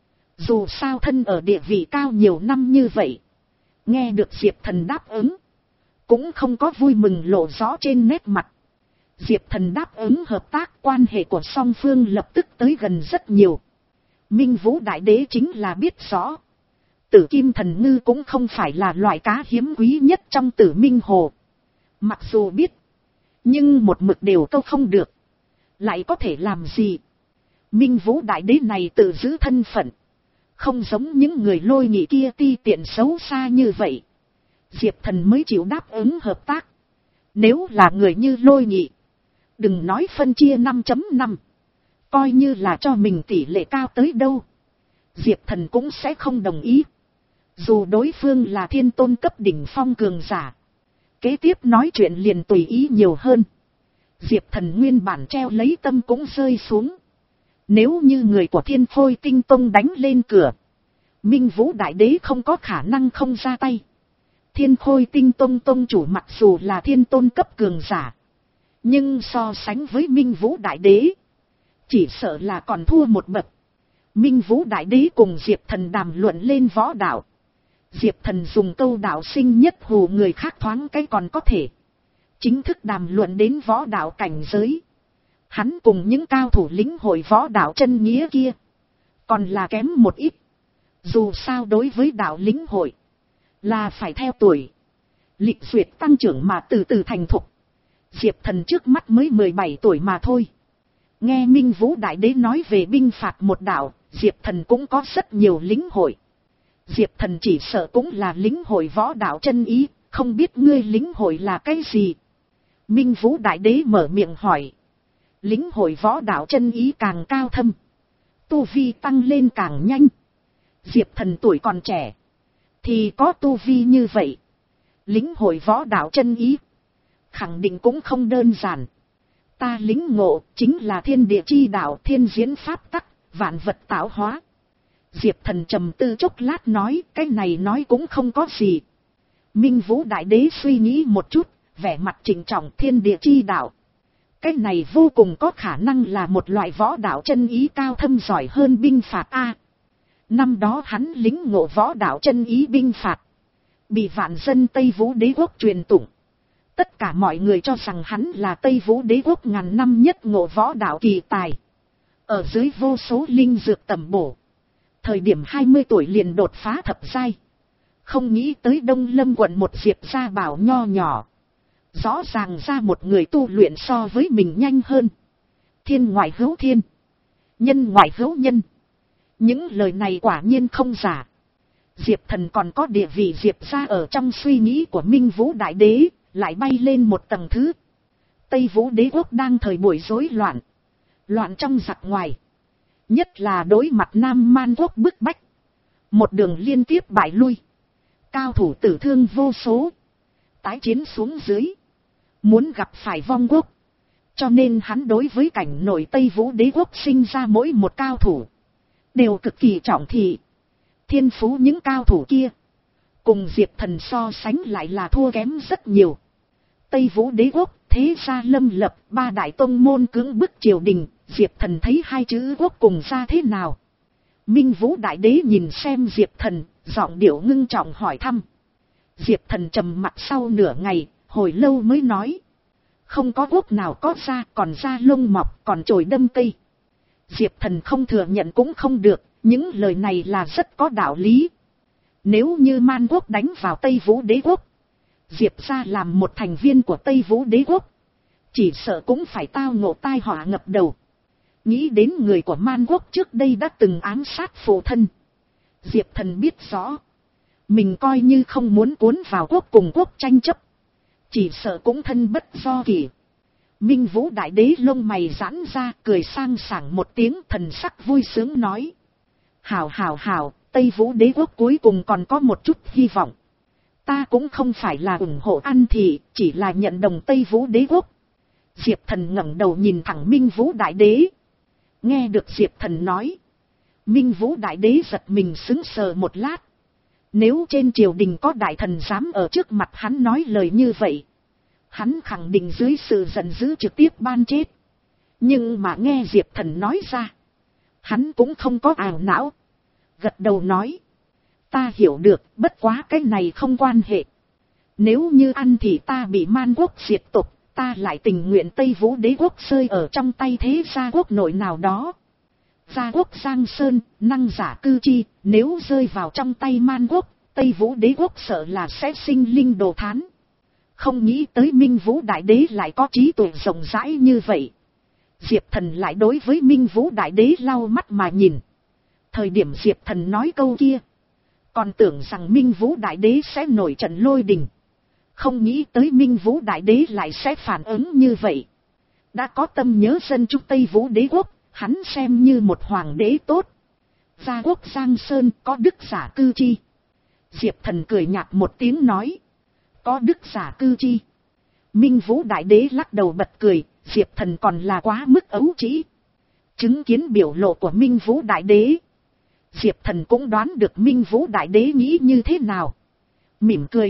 Dù sao thân ở địa vị cao nhiều năm như vậy. Nghe được Diệp Thần đáp ứng. Cũng không có vui mừng lộ rõ trên nét mặt. Diệp Thần đáp ứng hợp tác, quan hệ của song phương lập tức tới gần rất nhiều. Minh Vũ Đại Đế chính là biết rõ. Tử Kim Thần Ngư cũng không phải là loại cá hiếm quý nhất trong Tử Minh Hồ. Mặc dù biết. Nhưng một mực đều câu không được. Lại có thể làm gì? Minh Vũ Đại Đế này tự giữ thân phận. Không giống những người Lôi Nhị kia ti tiện xấu xa như vậy. Diệp Thần mới chịu đáp ứng hợp tác. Nếu là người như Lôi Nhị. Đừng nói phân chia năm chấm năm. Coi như là cho mình tỷ lệ cao tới đâu. Diệp Thần cũng sẽ không đồng ý. Dù đối phương là thiên tôn cấp đỉnh phong cường giả. Kế tiếp nói chuyện liền tùy ý nhiều hơn. Diệp Thần nguyên bản treo lấy tâm cũng rơi xuống. Nếu như người của Thiên Khôi Tinh Tông đánh lên cửa. Minh Vũ Đại Đế không có khả năng không ra tay. Thiên Khôi Tinh Tông Tông chủ mặc dù là thiên tôn cấp cường giả. Nhưng so sánh với Minh Vũ Đại Đế. Chỉ sợ là còn thua một bậc. Minh Vũ Đại Đế cùng Diệp Thần đàm luận lên võ đạo. Diệp Thần dùng câu đạo sinh nhất hù người khác thoáng cái còn có thể. Chính thức đàm luận đến võ đạo cảnh giới. Hắn cùng những cao thủ lĩnh hội võ đạo chân nghĩa kia. Còn là kém một ít. Dù sao đối với đạo lĩnh hội. Là phải theo tuổi. Lịch duyệt tăng trưởng mà từ từ thành thục. Diệp Thần trước mắt mới mười bảy tuổi mà thôi. Nghe Minh Vũ Đại Đế nói về binh phạt một đạo. Diệp Thần cũng có rất nhiều lĩnh hội. Diệp Thần chỉ sợ cũng là lĩnh hội võ đạo chân ý. Không biết ngươi lĩnh hội là cái gì. Minh Vũ Đại Đế mở miệng hỏi. Lĩnh hội võ đạo chân ý càng cao thâm, tu vi tăng lên càng nhanh. Diệp Thần tuổi còn trẻ, thì có tu vi như vậy. Lĩnh hội võ đạo chân ý, khẳng định cũng không đơn giản. Ta lĩnh ngộ chính là thiên địa chi đạo, thiên diễn pháp tắc, vạn vật tạo hóa. Diệp Thần trầm tư chốc lát nói, cái này nói cũng không có gì. Minh Vũ Đại Đế suy nghĩ một chút, vẻ mặt trịnh trọng. Thiên địa chi đạo, cái này vô cùng có khả năng là một loại võ đạo chân ý cao thâm giỏi hơn binh phạt A. Năm đó hắn lĩnh ngộ võ đạo chân ý binh phạt, bị vạn dân Tây Vũ Đế quốc truyền tụng. Tất cả mọi người cho rằng hắn là Tây Vũ Đế quốc ngàn năm nhất ngộ võ đạo kỳ tài. Ở dưới vô số linh dược tầm bổ, thời điểm hai mươi tuổi liền đột phá thập giai. Không nghĩ tới Đông Lâm quận một Diệp gia bảo nho nhỏ, rõ ràng ra một người tu luyện so với mình nhanh hơn. Thiên ngoại hữu thiên, nhân ngoại hữu nhân. Những lời này quả nhiên không giả. Diệp Thần còn có địa vị Diệp gia ở trong suy nghĩ của Minh Vũ Đại Đế, lại bay lên một tầng thứ. Tây Vũ Đế quốc đang thời buổi rối loạn, loạn trong giặc ngoài, nhất là đối mặt Nam Man quốc bức bách, một đường liên tiếp bại lui, cao thủ tử thương vô số. Tái chiến xuống dưới, muốn gặp phải vong quốc. Cho nên hắn đối với cảnh nội Tây Vũ Đế quốc sinh ra mỗi một cao thủ đều cực kỳ trọng thị. Thiên phú những cao thủ kia, cùng Diệp Thần so sánh lại là thua kém rất nhiều. Tây Vũ Đế quốc, thế gia lâm lập, ba đại tông môn cưỡng bức triều đình. Diệp Thần thấy hai chữ quốc cùng ra thế nào? Minh Vũ Đại Đế nhìn xem Diệp Thần, giọng điệu ngưng trọng hỏi thăm. Diệp Thần trầm mặt sau nửa ngày, hồi lâu mới nói. Không có quốc nào có ra, còn ra lông mọc, còn chồi đâm cây. Diệp Thần không thừa nhận cũng không được, những lời này là rất có đạo lý. Nếu như Man quốc đánh vào Tây Vũ Đế quốc, Diệp gia làm một thành viên của Tây Vũ Đế quốc, chỉ sợ cũng phải tao ngộ tai họa ngập đầu. Nghĩ đến người của Man quốc trước đây đã từng ám sát phụ thân, Diệp Thần biết rõ, mình coi như không muốn cuốn vào quốc cùng quốc tranh chấp, chỉ sợ cũng thân bất do kỷ. Minh Vũ Đại Đế lông mày giãn ra, cười sang sảng một tiếng, thần sắc vui sướng nói. Hảo hảo hảo, Tây Vũ Đế quốc cuối cùng còn có một chút hy vọng. Ta cũng không phải là ủng hộ An Thị, chỉ là nhận đồng Tây Vũ Đế quốc. Diệp Thần ngẩng đầu nhìn thẳng Minh Vũ Đại Đế. Nghe được Diệp Thần nói, Minh Vũ Đại Đế giật mình sững sờ một lát. Nếu trên triều đình có đại thần dám ở trước mặt hắn nói lời như vậy, hắn khẳng định dưới sự giận dữ trực tiếp ban chết. Nhưng mà nghe Diệp Thần nói ra, hắn cũng không có ảo não, gật đầu nói. Ta hiểu được, bất quá cái này không quan hệ. Nếu như ăn thì ta bị Man quốc diệt tộc, ta lại tình nguyện Tây Vũ Đế quốc rơi ở trong tay thế gia quốc nội nào đó. Gia quốc Giang Sơn, năng giả cư chi, nếu rơi vào trong tay Man quốc, Tây Vũ Đế quốc sợ là sẽ sinh linh đồ thán. Không nghĩ tới Minh Vũ Đại Đế lại có trí tuệ rộng rãi như vậy. Diệp Thần lại đối với Minh Vũ Đại Đế lau mắt mà nhìn. Thời điểm Diệp Thần nói câu kia, còn tưởng rằng Minh Vũ Đại Đế sẽ nổi trận lôi đình. Không nghĩ tới Minh Vũ Đại Đế lại sẽ phản ứng như vậy. Đã có tâm nhớ dân chúng Tây Vũ Đế quốc, hắn xem như một hoàng đế tốt. Gia quốc Giang Sơn có đức giả cư chi. Diệp Thần cười nhạt một tiếng nói. Có đức giả cư chi. Minh Vũ Đại Đế lắc đầu bật cười, Diệp Thần còn là quá mức ấu trĩ. Chứng kiến biểu lộ của Minh Vũ Đại Đế, Diệp Thần cũng đoán được Minh Vũ Đại Đế nghĩ như thế nào. Mỉm cười.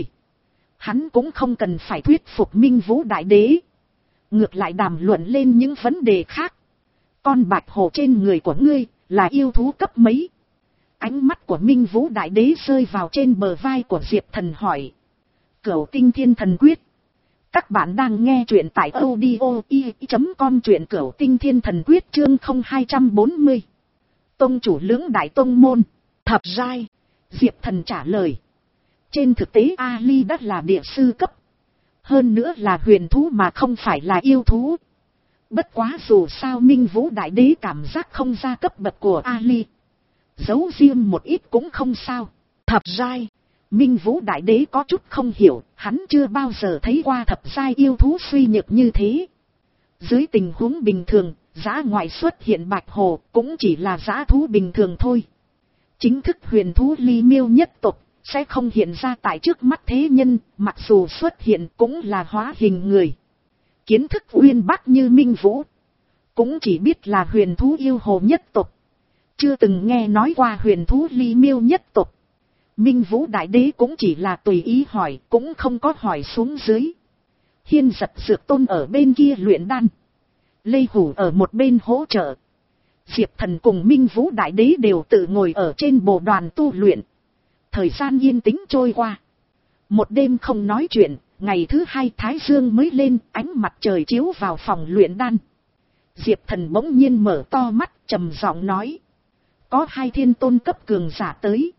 Hắn cũng không cần phải thuyết phục Minh Vũ Đại Đế. Ngược lại đàm luận lên những vấn đề khác. Con bạch hổ trên người của ngươi là yêu thú cấp mấy? Ánh mắt của Minh Vũ Đại Đế rơi vào trên bờ vai của Diệp Thần hỏi. Cửu Tinh Thiên Thần Quyết. Các bạn đang nghe truyện tại audio i chấm com, truyện Cửu Tinh Thiên Thần Quyết chương không hai bốn mươi. Tông chủ lưỡng đại tông môn, thập giai. Diệp Thần trả lời. Trên thực tế Ali đã là địa sư cấp. Hơn nữa là huyền thú mà không phải là yêu thú. Bất quá dù sao Minh Vũ Đại Đế cảm giác không ra cấp bậc của Ali. Giấu riêng một ít cũng không sao. Thập giai. Minh Vũ Đại Đế có chút không hiểu, hắn chưa bao giờ thấy qua thập giai yêu thú suy nhược như thế. Dưới tình huống bình thường, dã ngoại xuất hiện bạch hồ cũng chỉ là dã thú bình thường thôi. Chính thức huyền thú ly miêu nhất tộc sẽ không hiện ra tại trước mắt thế nhân, mặc dù xuất hiện cũng là hóa hình người. Kiến thức uyên bác như Minh Vũ, cũng chỉ biết là huyền thú yêu hồ nhất tộc, chưa từng nghe nói qua huyền thú ly miêu nhất tộc. Minh Vũ Đại Đế cũng chỉ là tùy ý hỏi, cũng không có hỏi xuống dưới. Hiên Giật Dược Tôn ở bên kia luyện đan, Lê Hủ ở một bên hỗ trợ. Diệp Thần cùng Minh Vũ Đại Đế đều tự ngồi ở trên bồ đoàn tu luyện. Thời gian yên tĩnh trôi qua. Một đêm không nói chuyện, ngày thứ hai Thái Dương mới lên, ánh mặt trời chiếu vào phòng luyện đan. Diệp Thần bỗng nhiên mở to mắt, trầm giọng nói. Có hai thiên tôn cấp cường giả tới.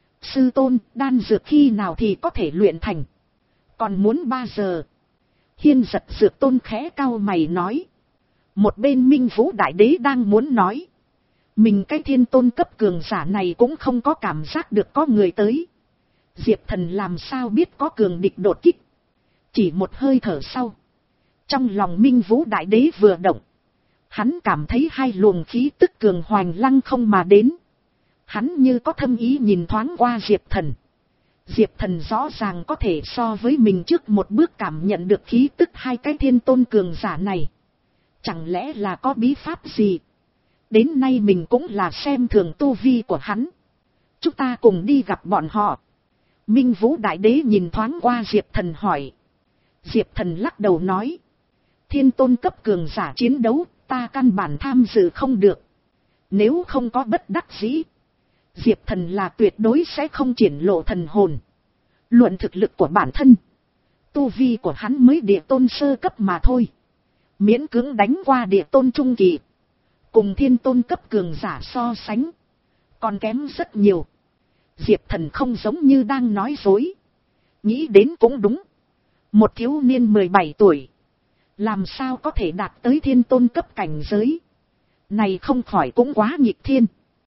Sư tôn, đan dược khi nào thì có thể luyện thành? Còn muốn ba giờ. Hiên Giật Dược Tôn khẽ cau mày nói. Một bên Minh Vũ Đại Đế đang muốn nói. Mình cái thiên tôn cấp cường giả này cũng không có cảm giác được có người tới. Diệp Thần làm sao biết có cường địch đột kích. Chỉ một hơi thở sau. Trong lòng Minh Vũ Đại Đế vừa động. Hắn cảm thấy hai luồng khí tức cường hoành lăng không mà đến. Hắn như có thâm ý nhìn thoáng qua Diệp Thần. Diệp Thần rõ ràng có thể so với mình trước một bước cảm nhận được khí tức hai cái thiên tôn cường giả này. Chẳng lẽ là có bí pháp gì? Đến nay mình cũng là xem thường tu vi của hắn. Chúng ta cùng đi gặp bọn họ. Minh Vũ Đại Đế nhìn thoáng qua Diệp Thần hỏi. Diệp Thần lắc đầu nói. Thiên tôn cấp cường giả chiến đấu, ta căn bản tham dự không được. Nếu không có bất đắc dĩ, Diệp Thần là tuyệt đối sẽ không triển lộ thần hồn. Luận thực lực của bản thân, tu vi của hắn mới địa tôn sơ cấp mà thôi. Miễn cưỡng đánh qua địa tôn trung kỳ. Cùng thiên tôn cấp cường giả so sánh, còn kém rất nhiều. Diệp Thần không giống như đang nói dối. Nghĩ đến cũng đúng. Một thiếu niên mười bảy tuổi, làm sao có thể đạt tới thiên tôn cấp cảnh giới? Này không khỏi cũng quá nghịch thiên.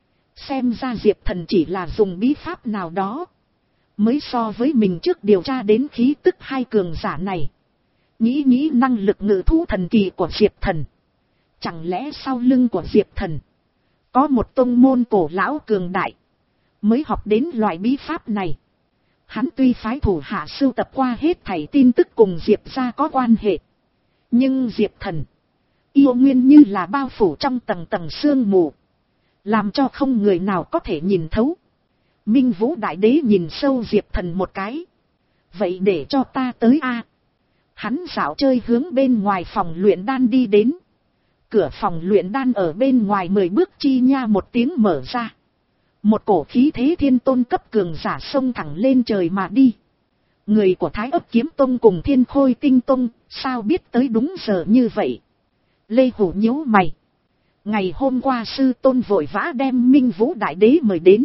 Xem ra Diệp Thần chỉ là dùng bí pháp nào đó, mới so với mình trước điều tra đến khí tức hai cường giả này. Nghĩ nghĩ năng lực ngự thú thần kỳ của Diệp Thần. Chẳng lẽ sau lưng của Diệp Thần có một tông môn cổ lão cường đại, mới học đến loại bí pháp này? Hắn tuy phái thủ hạ sưu tập qua hết thảy tin tức cùng Diệp gia có quan hệ, nhưng Diệp Thần yêu nguyên như là bao phủ trong tầng tầng sương mù, làm cho không người nào có thể nhìn thấu. Minh Vũ Đại Đế nhìn sâu Diệp Thần một cái. Vậy để cho ta tới a. Hắn dạo chơi hướng bên ngoài phòng luyện đan đi đến. Cửa phòng luyện đan ở bên ngoài mười bước chi nha một tiếng mở ra. Một cổ khí thế thiên tôn cấp cường giả xông thẳng lên trời mà đi. Người của Thái Ấp Kiếm Tông cùng Thiên Khôi Tinh Tông, sao biết tới đúng giờ như vậy? Lê Hủ nhíu mày. Ngày hôm qua sư tôn vội vã đem Minh Vũ Đại Đế mời đến.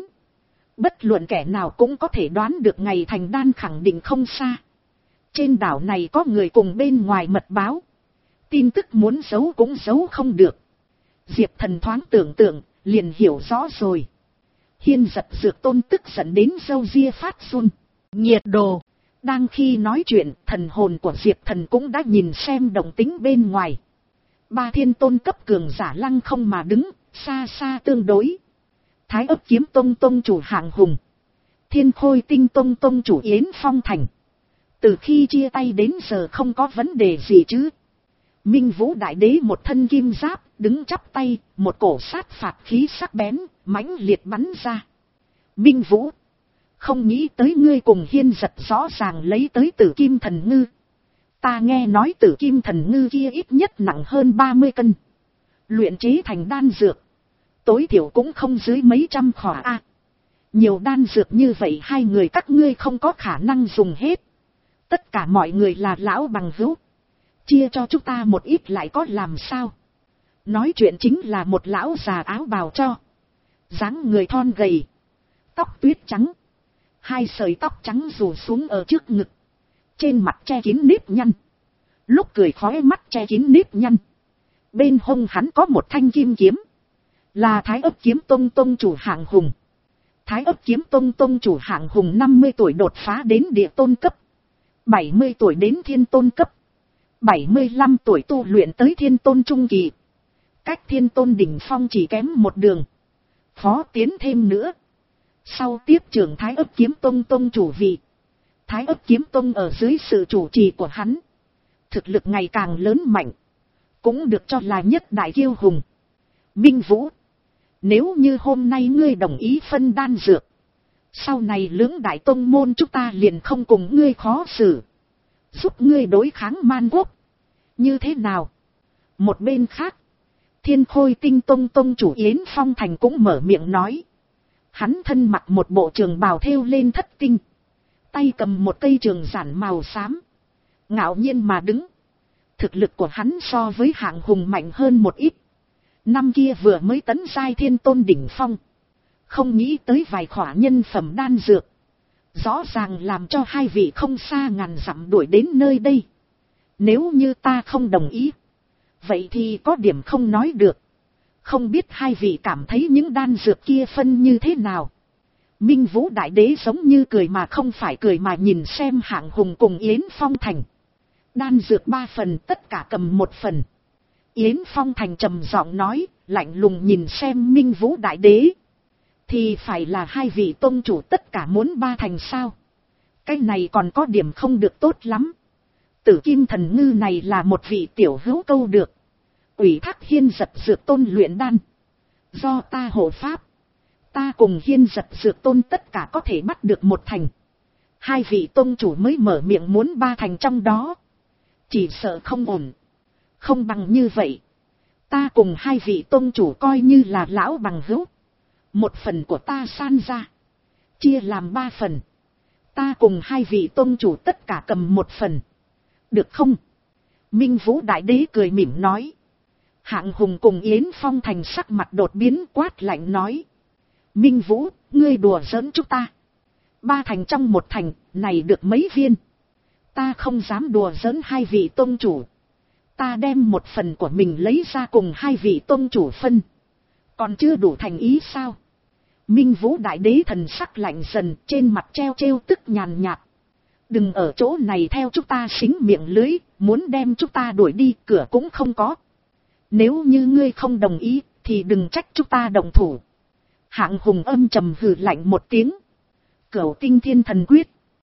Bất luận kẻ nào cũng có thể đoán được ngày thành đan khẳng định không xa. Trên đảo này có người cùng bên ngoài mật báo. Tin tức muốn giấu cũng giấu không được. Diệp Thần thoáng tưởng tượng, liền hiểu rõ rồi. Hiên Giật Dược Tôn tức giận đến râu ria phát run. Nhiệt đồ. Đang khi nói chuyện, thần hồn của Diệp Thần cũng đã nhìn xem động tính bên ngoài. Ba thiên tôn cấp cường giả lăng không mà đứng, xa xa tương đối. Thái Ấp Kiếm Tông tông chủ Hạng Hùng, Thiên Khôi Tinh Tông tông chủ Yến Phong Thành. Từ khi chia tay đến giờ không có vấn đề gì chứ. Minh Vũ Đại Đế một thân kim giáp, đứng chắp tay, một cổ sát phạt khí sắc bén, mãnh liệt bắn ra. Minh Vũ, không nghĩ tới ngươi cùng Hiên Giật rõ ràng lấy tới Tử Kim Thần Ngư. Ta nghe nói Tử Kim Thần Ngư kia ít nhất nặng hơn ba mươi cân. Luyện chế thành đan dược, tối thiểu cũng không dưới mấy trăm khỏa a. Nhiều đan dược như vậy hai người các ngươi không có khả năng dùng hết. Tất cả mọi người là lão bằng hữu, chia cho chúng ta một ít lại có làm sao? Nói chuyện chính là một lão già áo bào cho, dáng người thon gầy, tóc tuyết trắng, hai sợi tóc trắng rủ xuống ở trước ngực, trên mặt che kín nếp nhăn, lúc cười khóe mắt che kín nếp nhăn. Bên hông hắn có một thanh kim kiếm, là Thái Ấp Kiếm Tông tông chủ Hạng Hùng. Thái Ấp Kiếm Tông tông chủ Hạng Hùng năm mươi tuổi đột phá đến địa tôn cấp, bảy mươi tuổi đến thiên tôn cấp, bảy mươi lăm tuổi tu luyện tới thiên tôn trung kỳ. Cách thiên tôn đỉnh phong chỉ kém một đường. Phó tiến thêm nữa. Sau tiếp trưởng Thái Ấp Kiếm Tông tông chủ vị. Thái Ấp Kiếm Tông ở dưới sự chủ trì của hắn, thực lực ngày càng lớn mạnh, cũng được cho là nhất đại kiêu hùng. Minh Vũ, nếu như hôm nay ngươi đồng ý phân đan dược, sau này lưỡng đại tông môn chúng ta liền không cùng ngươi khó xử, giúp ngươi đối kháng Man Quốc, như thế nào? Một bên khác, Thiên Khôi Tinh Tông tông chủ Yến Phong Thành cũng mở miệng nói. Hắn thân mặc một bộ trường bào thêu lên thất tinh, tay cầm một cây trường giản màu xám, ngạo nhiên mà đứng. Thực lực của hắn so với Hạng Hùng mạnh hơn một ít. Năm kia vừa mới tấn giai thiên tôn đỉnh phong, không nghĩ tới vài khỏa nhân phẩm đan dược, rõ ràng làm cho hai vị không xa ngàn dặm đuổi đến nơi đây. Nếu như ta không đồng ý, vậy thì có điểm không nói được. Không biết hai vị cảm thấy những đan dược kia phân như thế nào? Minh Vũ Đại Đế giống như cười mà không phải cười mà nhìn xem Hạng Hùng cùng Yến Phong Thành. Đan dược ba phần, tất cả cầm một phần. Yến Phong Thành trầm giọng nói, lạnh lùng nhìn xem Minh Vũ Đại Đế. Thì phải là hai vị tông chủ tất cả muốn ba thành sao? Cái này còn có điểm không được tốt lắm. Tử Kim Thần Ngư này là một vị tiểu hữu câu được. Ủy thác Hiên Giật Dược Tôn luyện đan. Do ta hộ pháp, ta cùng Hiên Giật Dược Tôn tất cả có thể bắt được một thành. Hai vị tông chủ mới mở miệng muốn ba thành trong đó. Chỉ sợ không ổn. Không bằng như vậy, ta cùng hai vị tông chủ coi như là lão bằng hữu. Một phần của ta san ra, chia làm ba phần. Ta cùng hai vị tông chủ tất cả cầm một phần. Được không? Minh Vũ Đại Đế cười mỉm nói. Hạng Hùng cùng Yến Phong Thành sắc mặt đột biến, quát lạnh nói. Minh Vũ, ngươi đùa giỡn chúng ta. Ba thành trong một thành, này được mấy viên? Ta không dám đùa giỡn hai vị tông chủ. Ta đem một phần của mình lấy ra cùng hai vị tông chủ phân. Còn chưa đủ thành ý sao? Minh Vũ Đại Đế thần sắc lạnh dần, trên mặt treo trêu tức nhàn nhạt. Đừng ở chỗ này theo chúng ta xính miệng lưới, muốn đem chúng ta đuổi đi, cửa cũng không có. Nếu như ngươi không đồng ý, thì đừng trách chúng ta đồng thủ. Hạng Hùng âm trầm hừ lạnh một tiếng. Cửu Tinh Thiên Thần Quyết.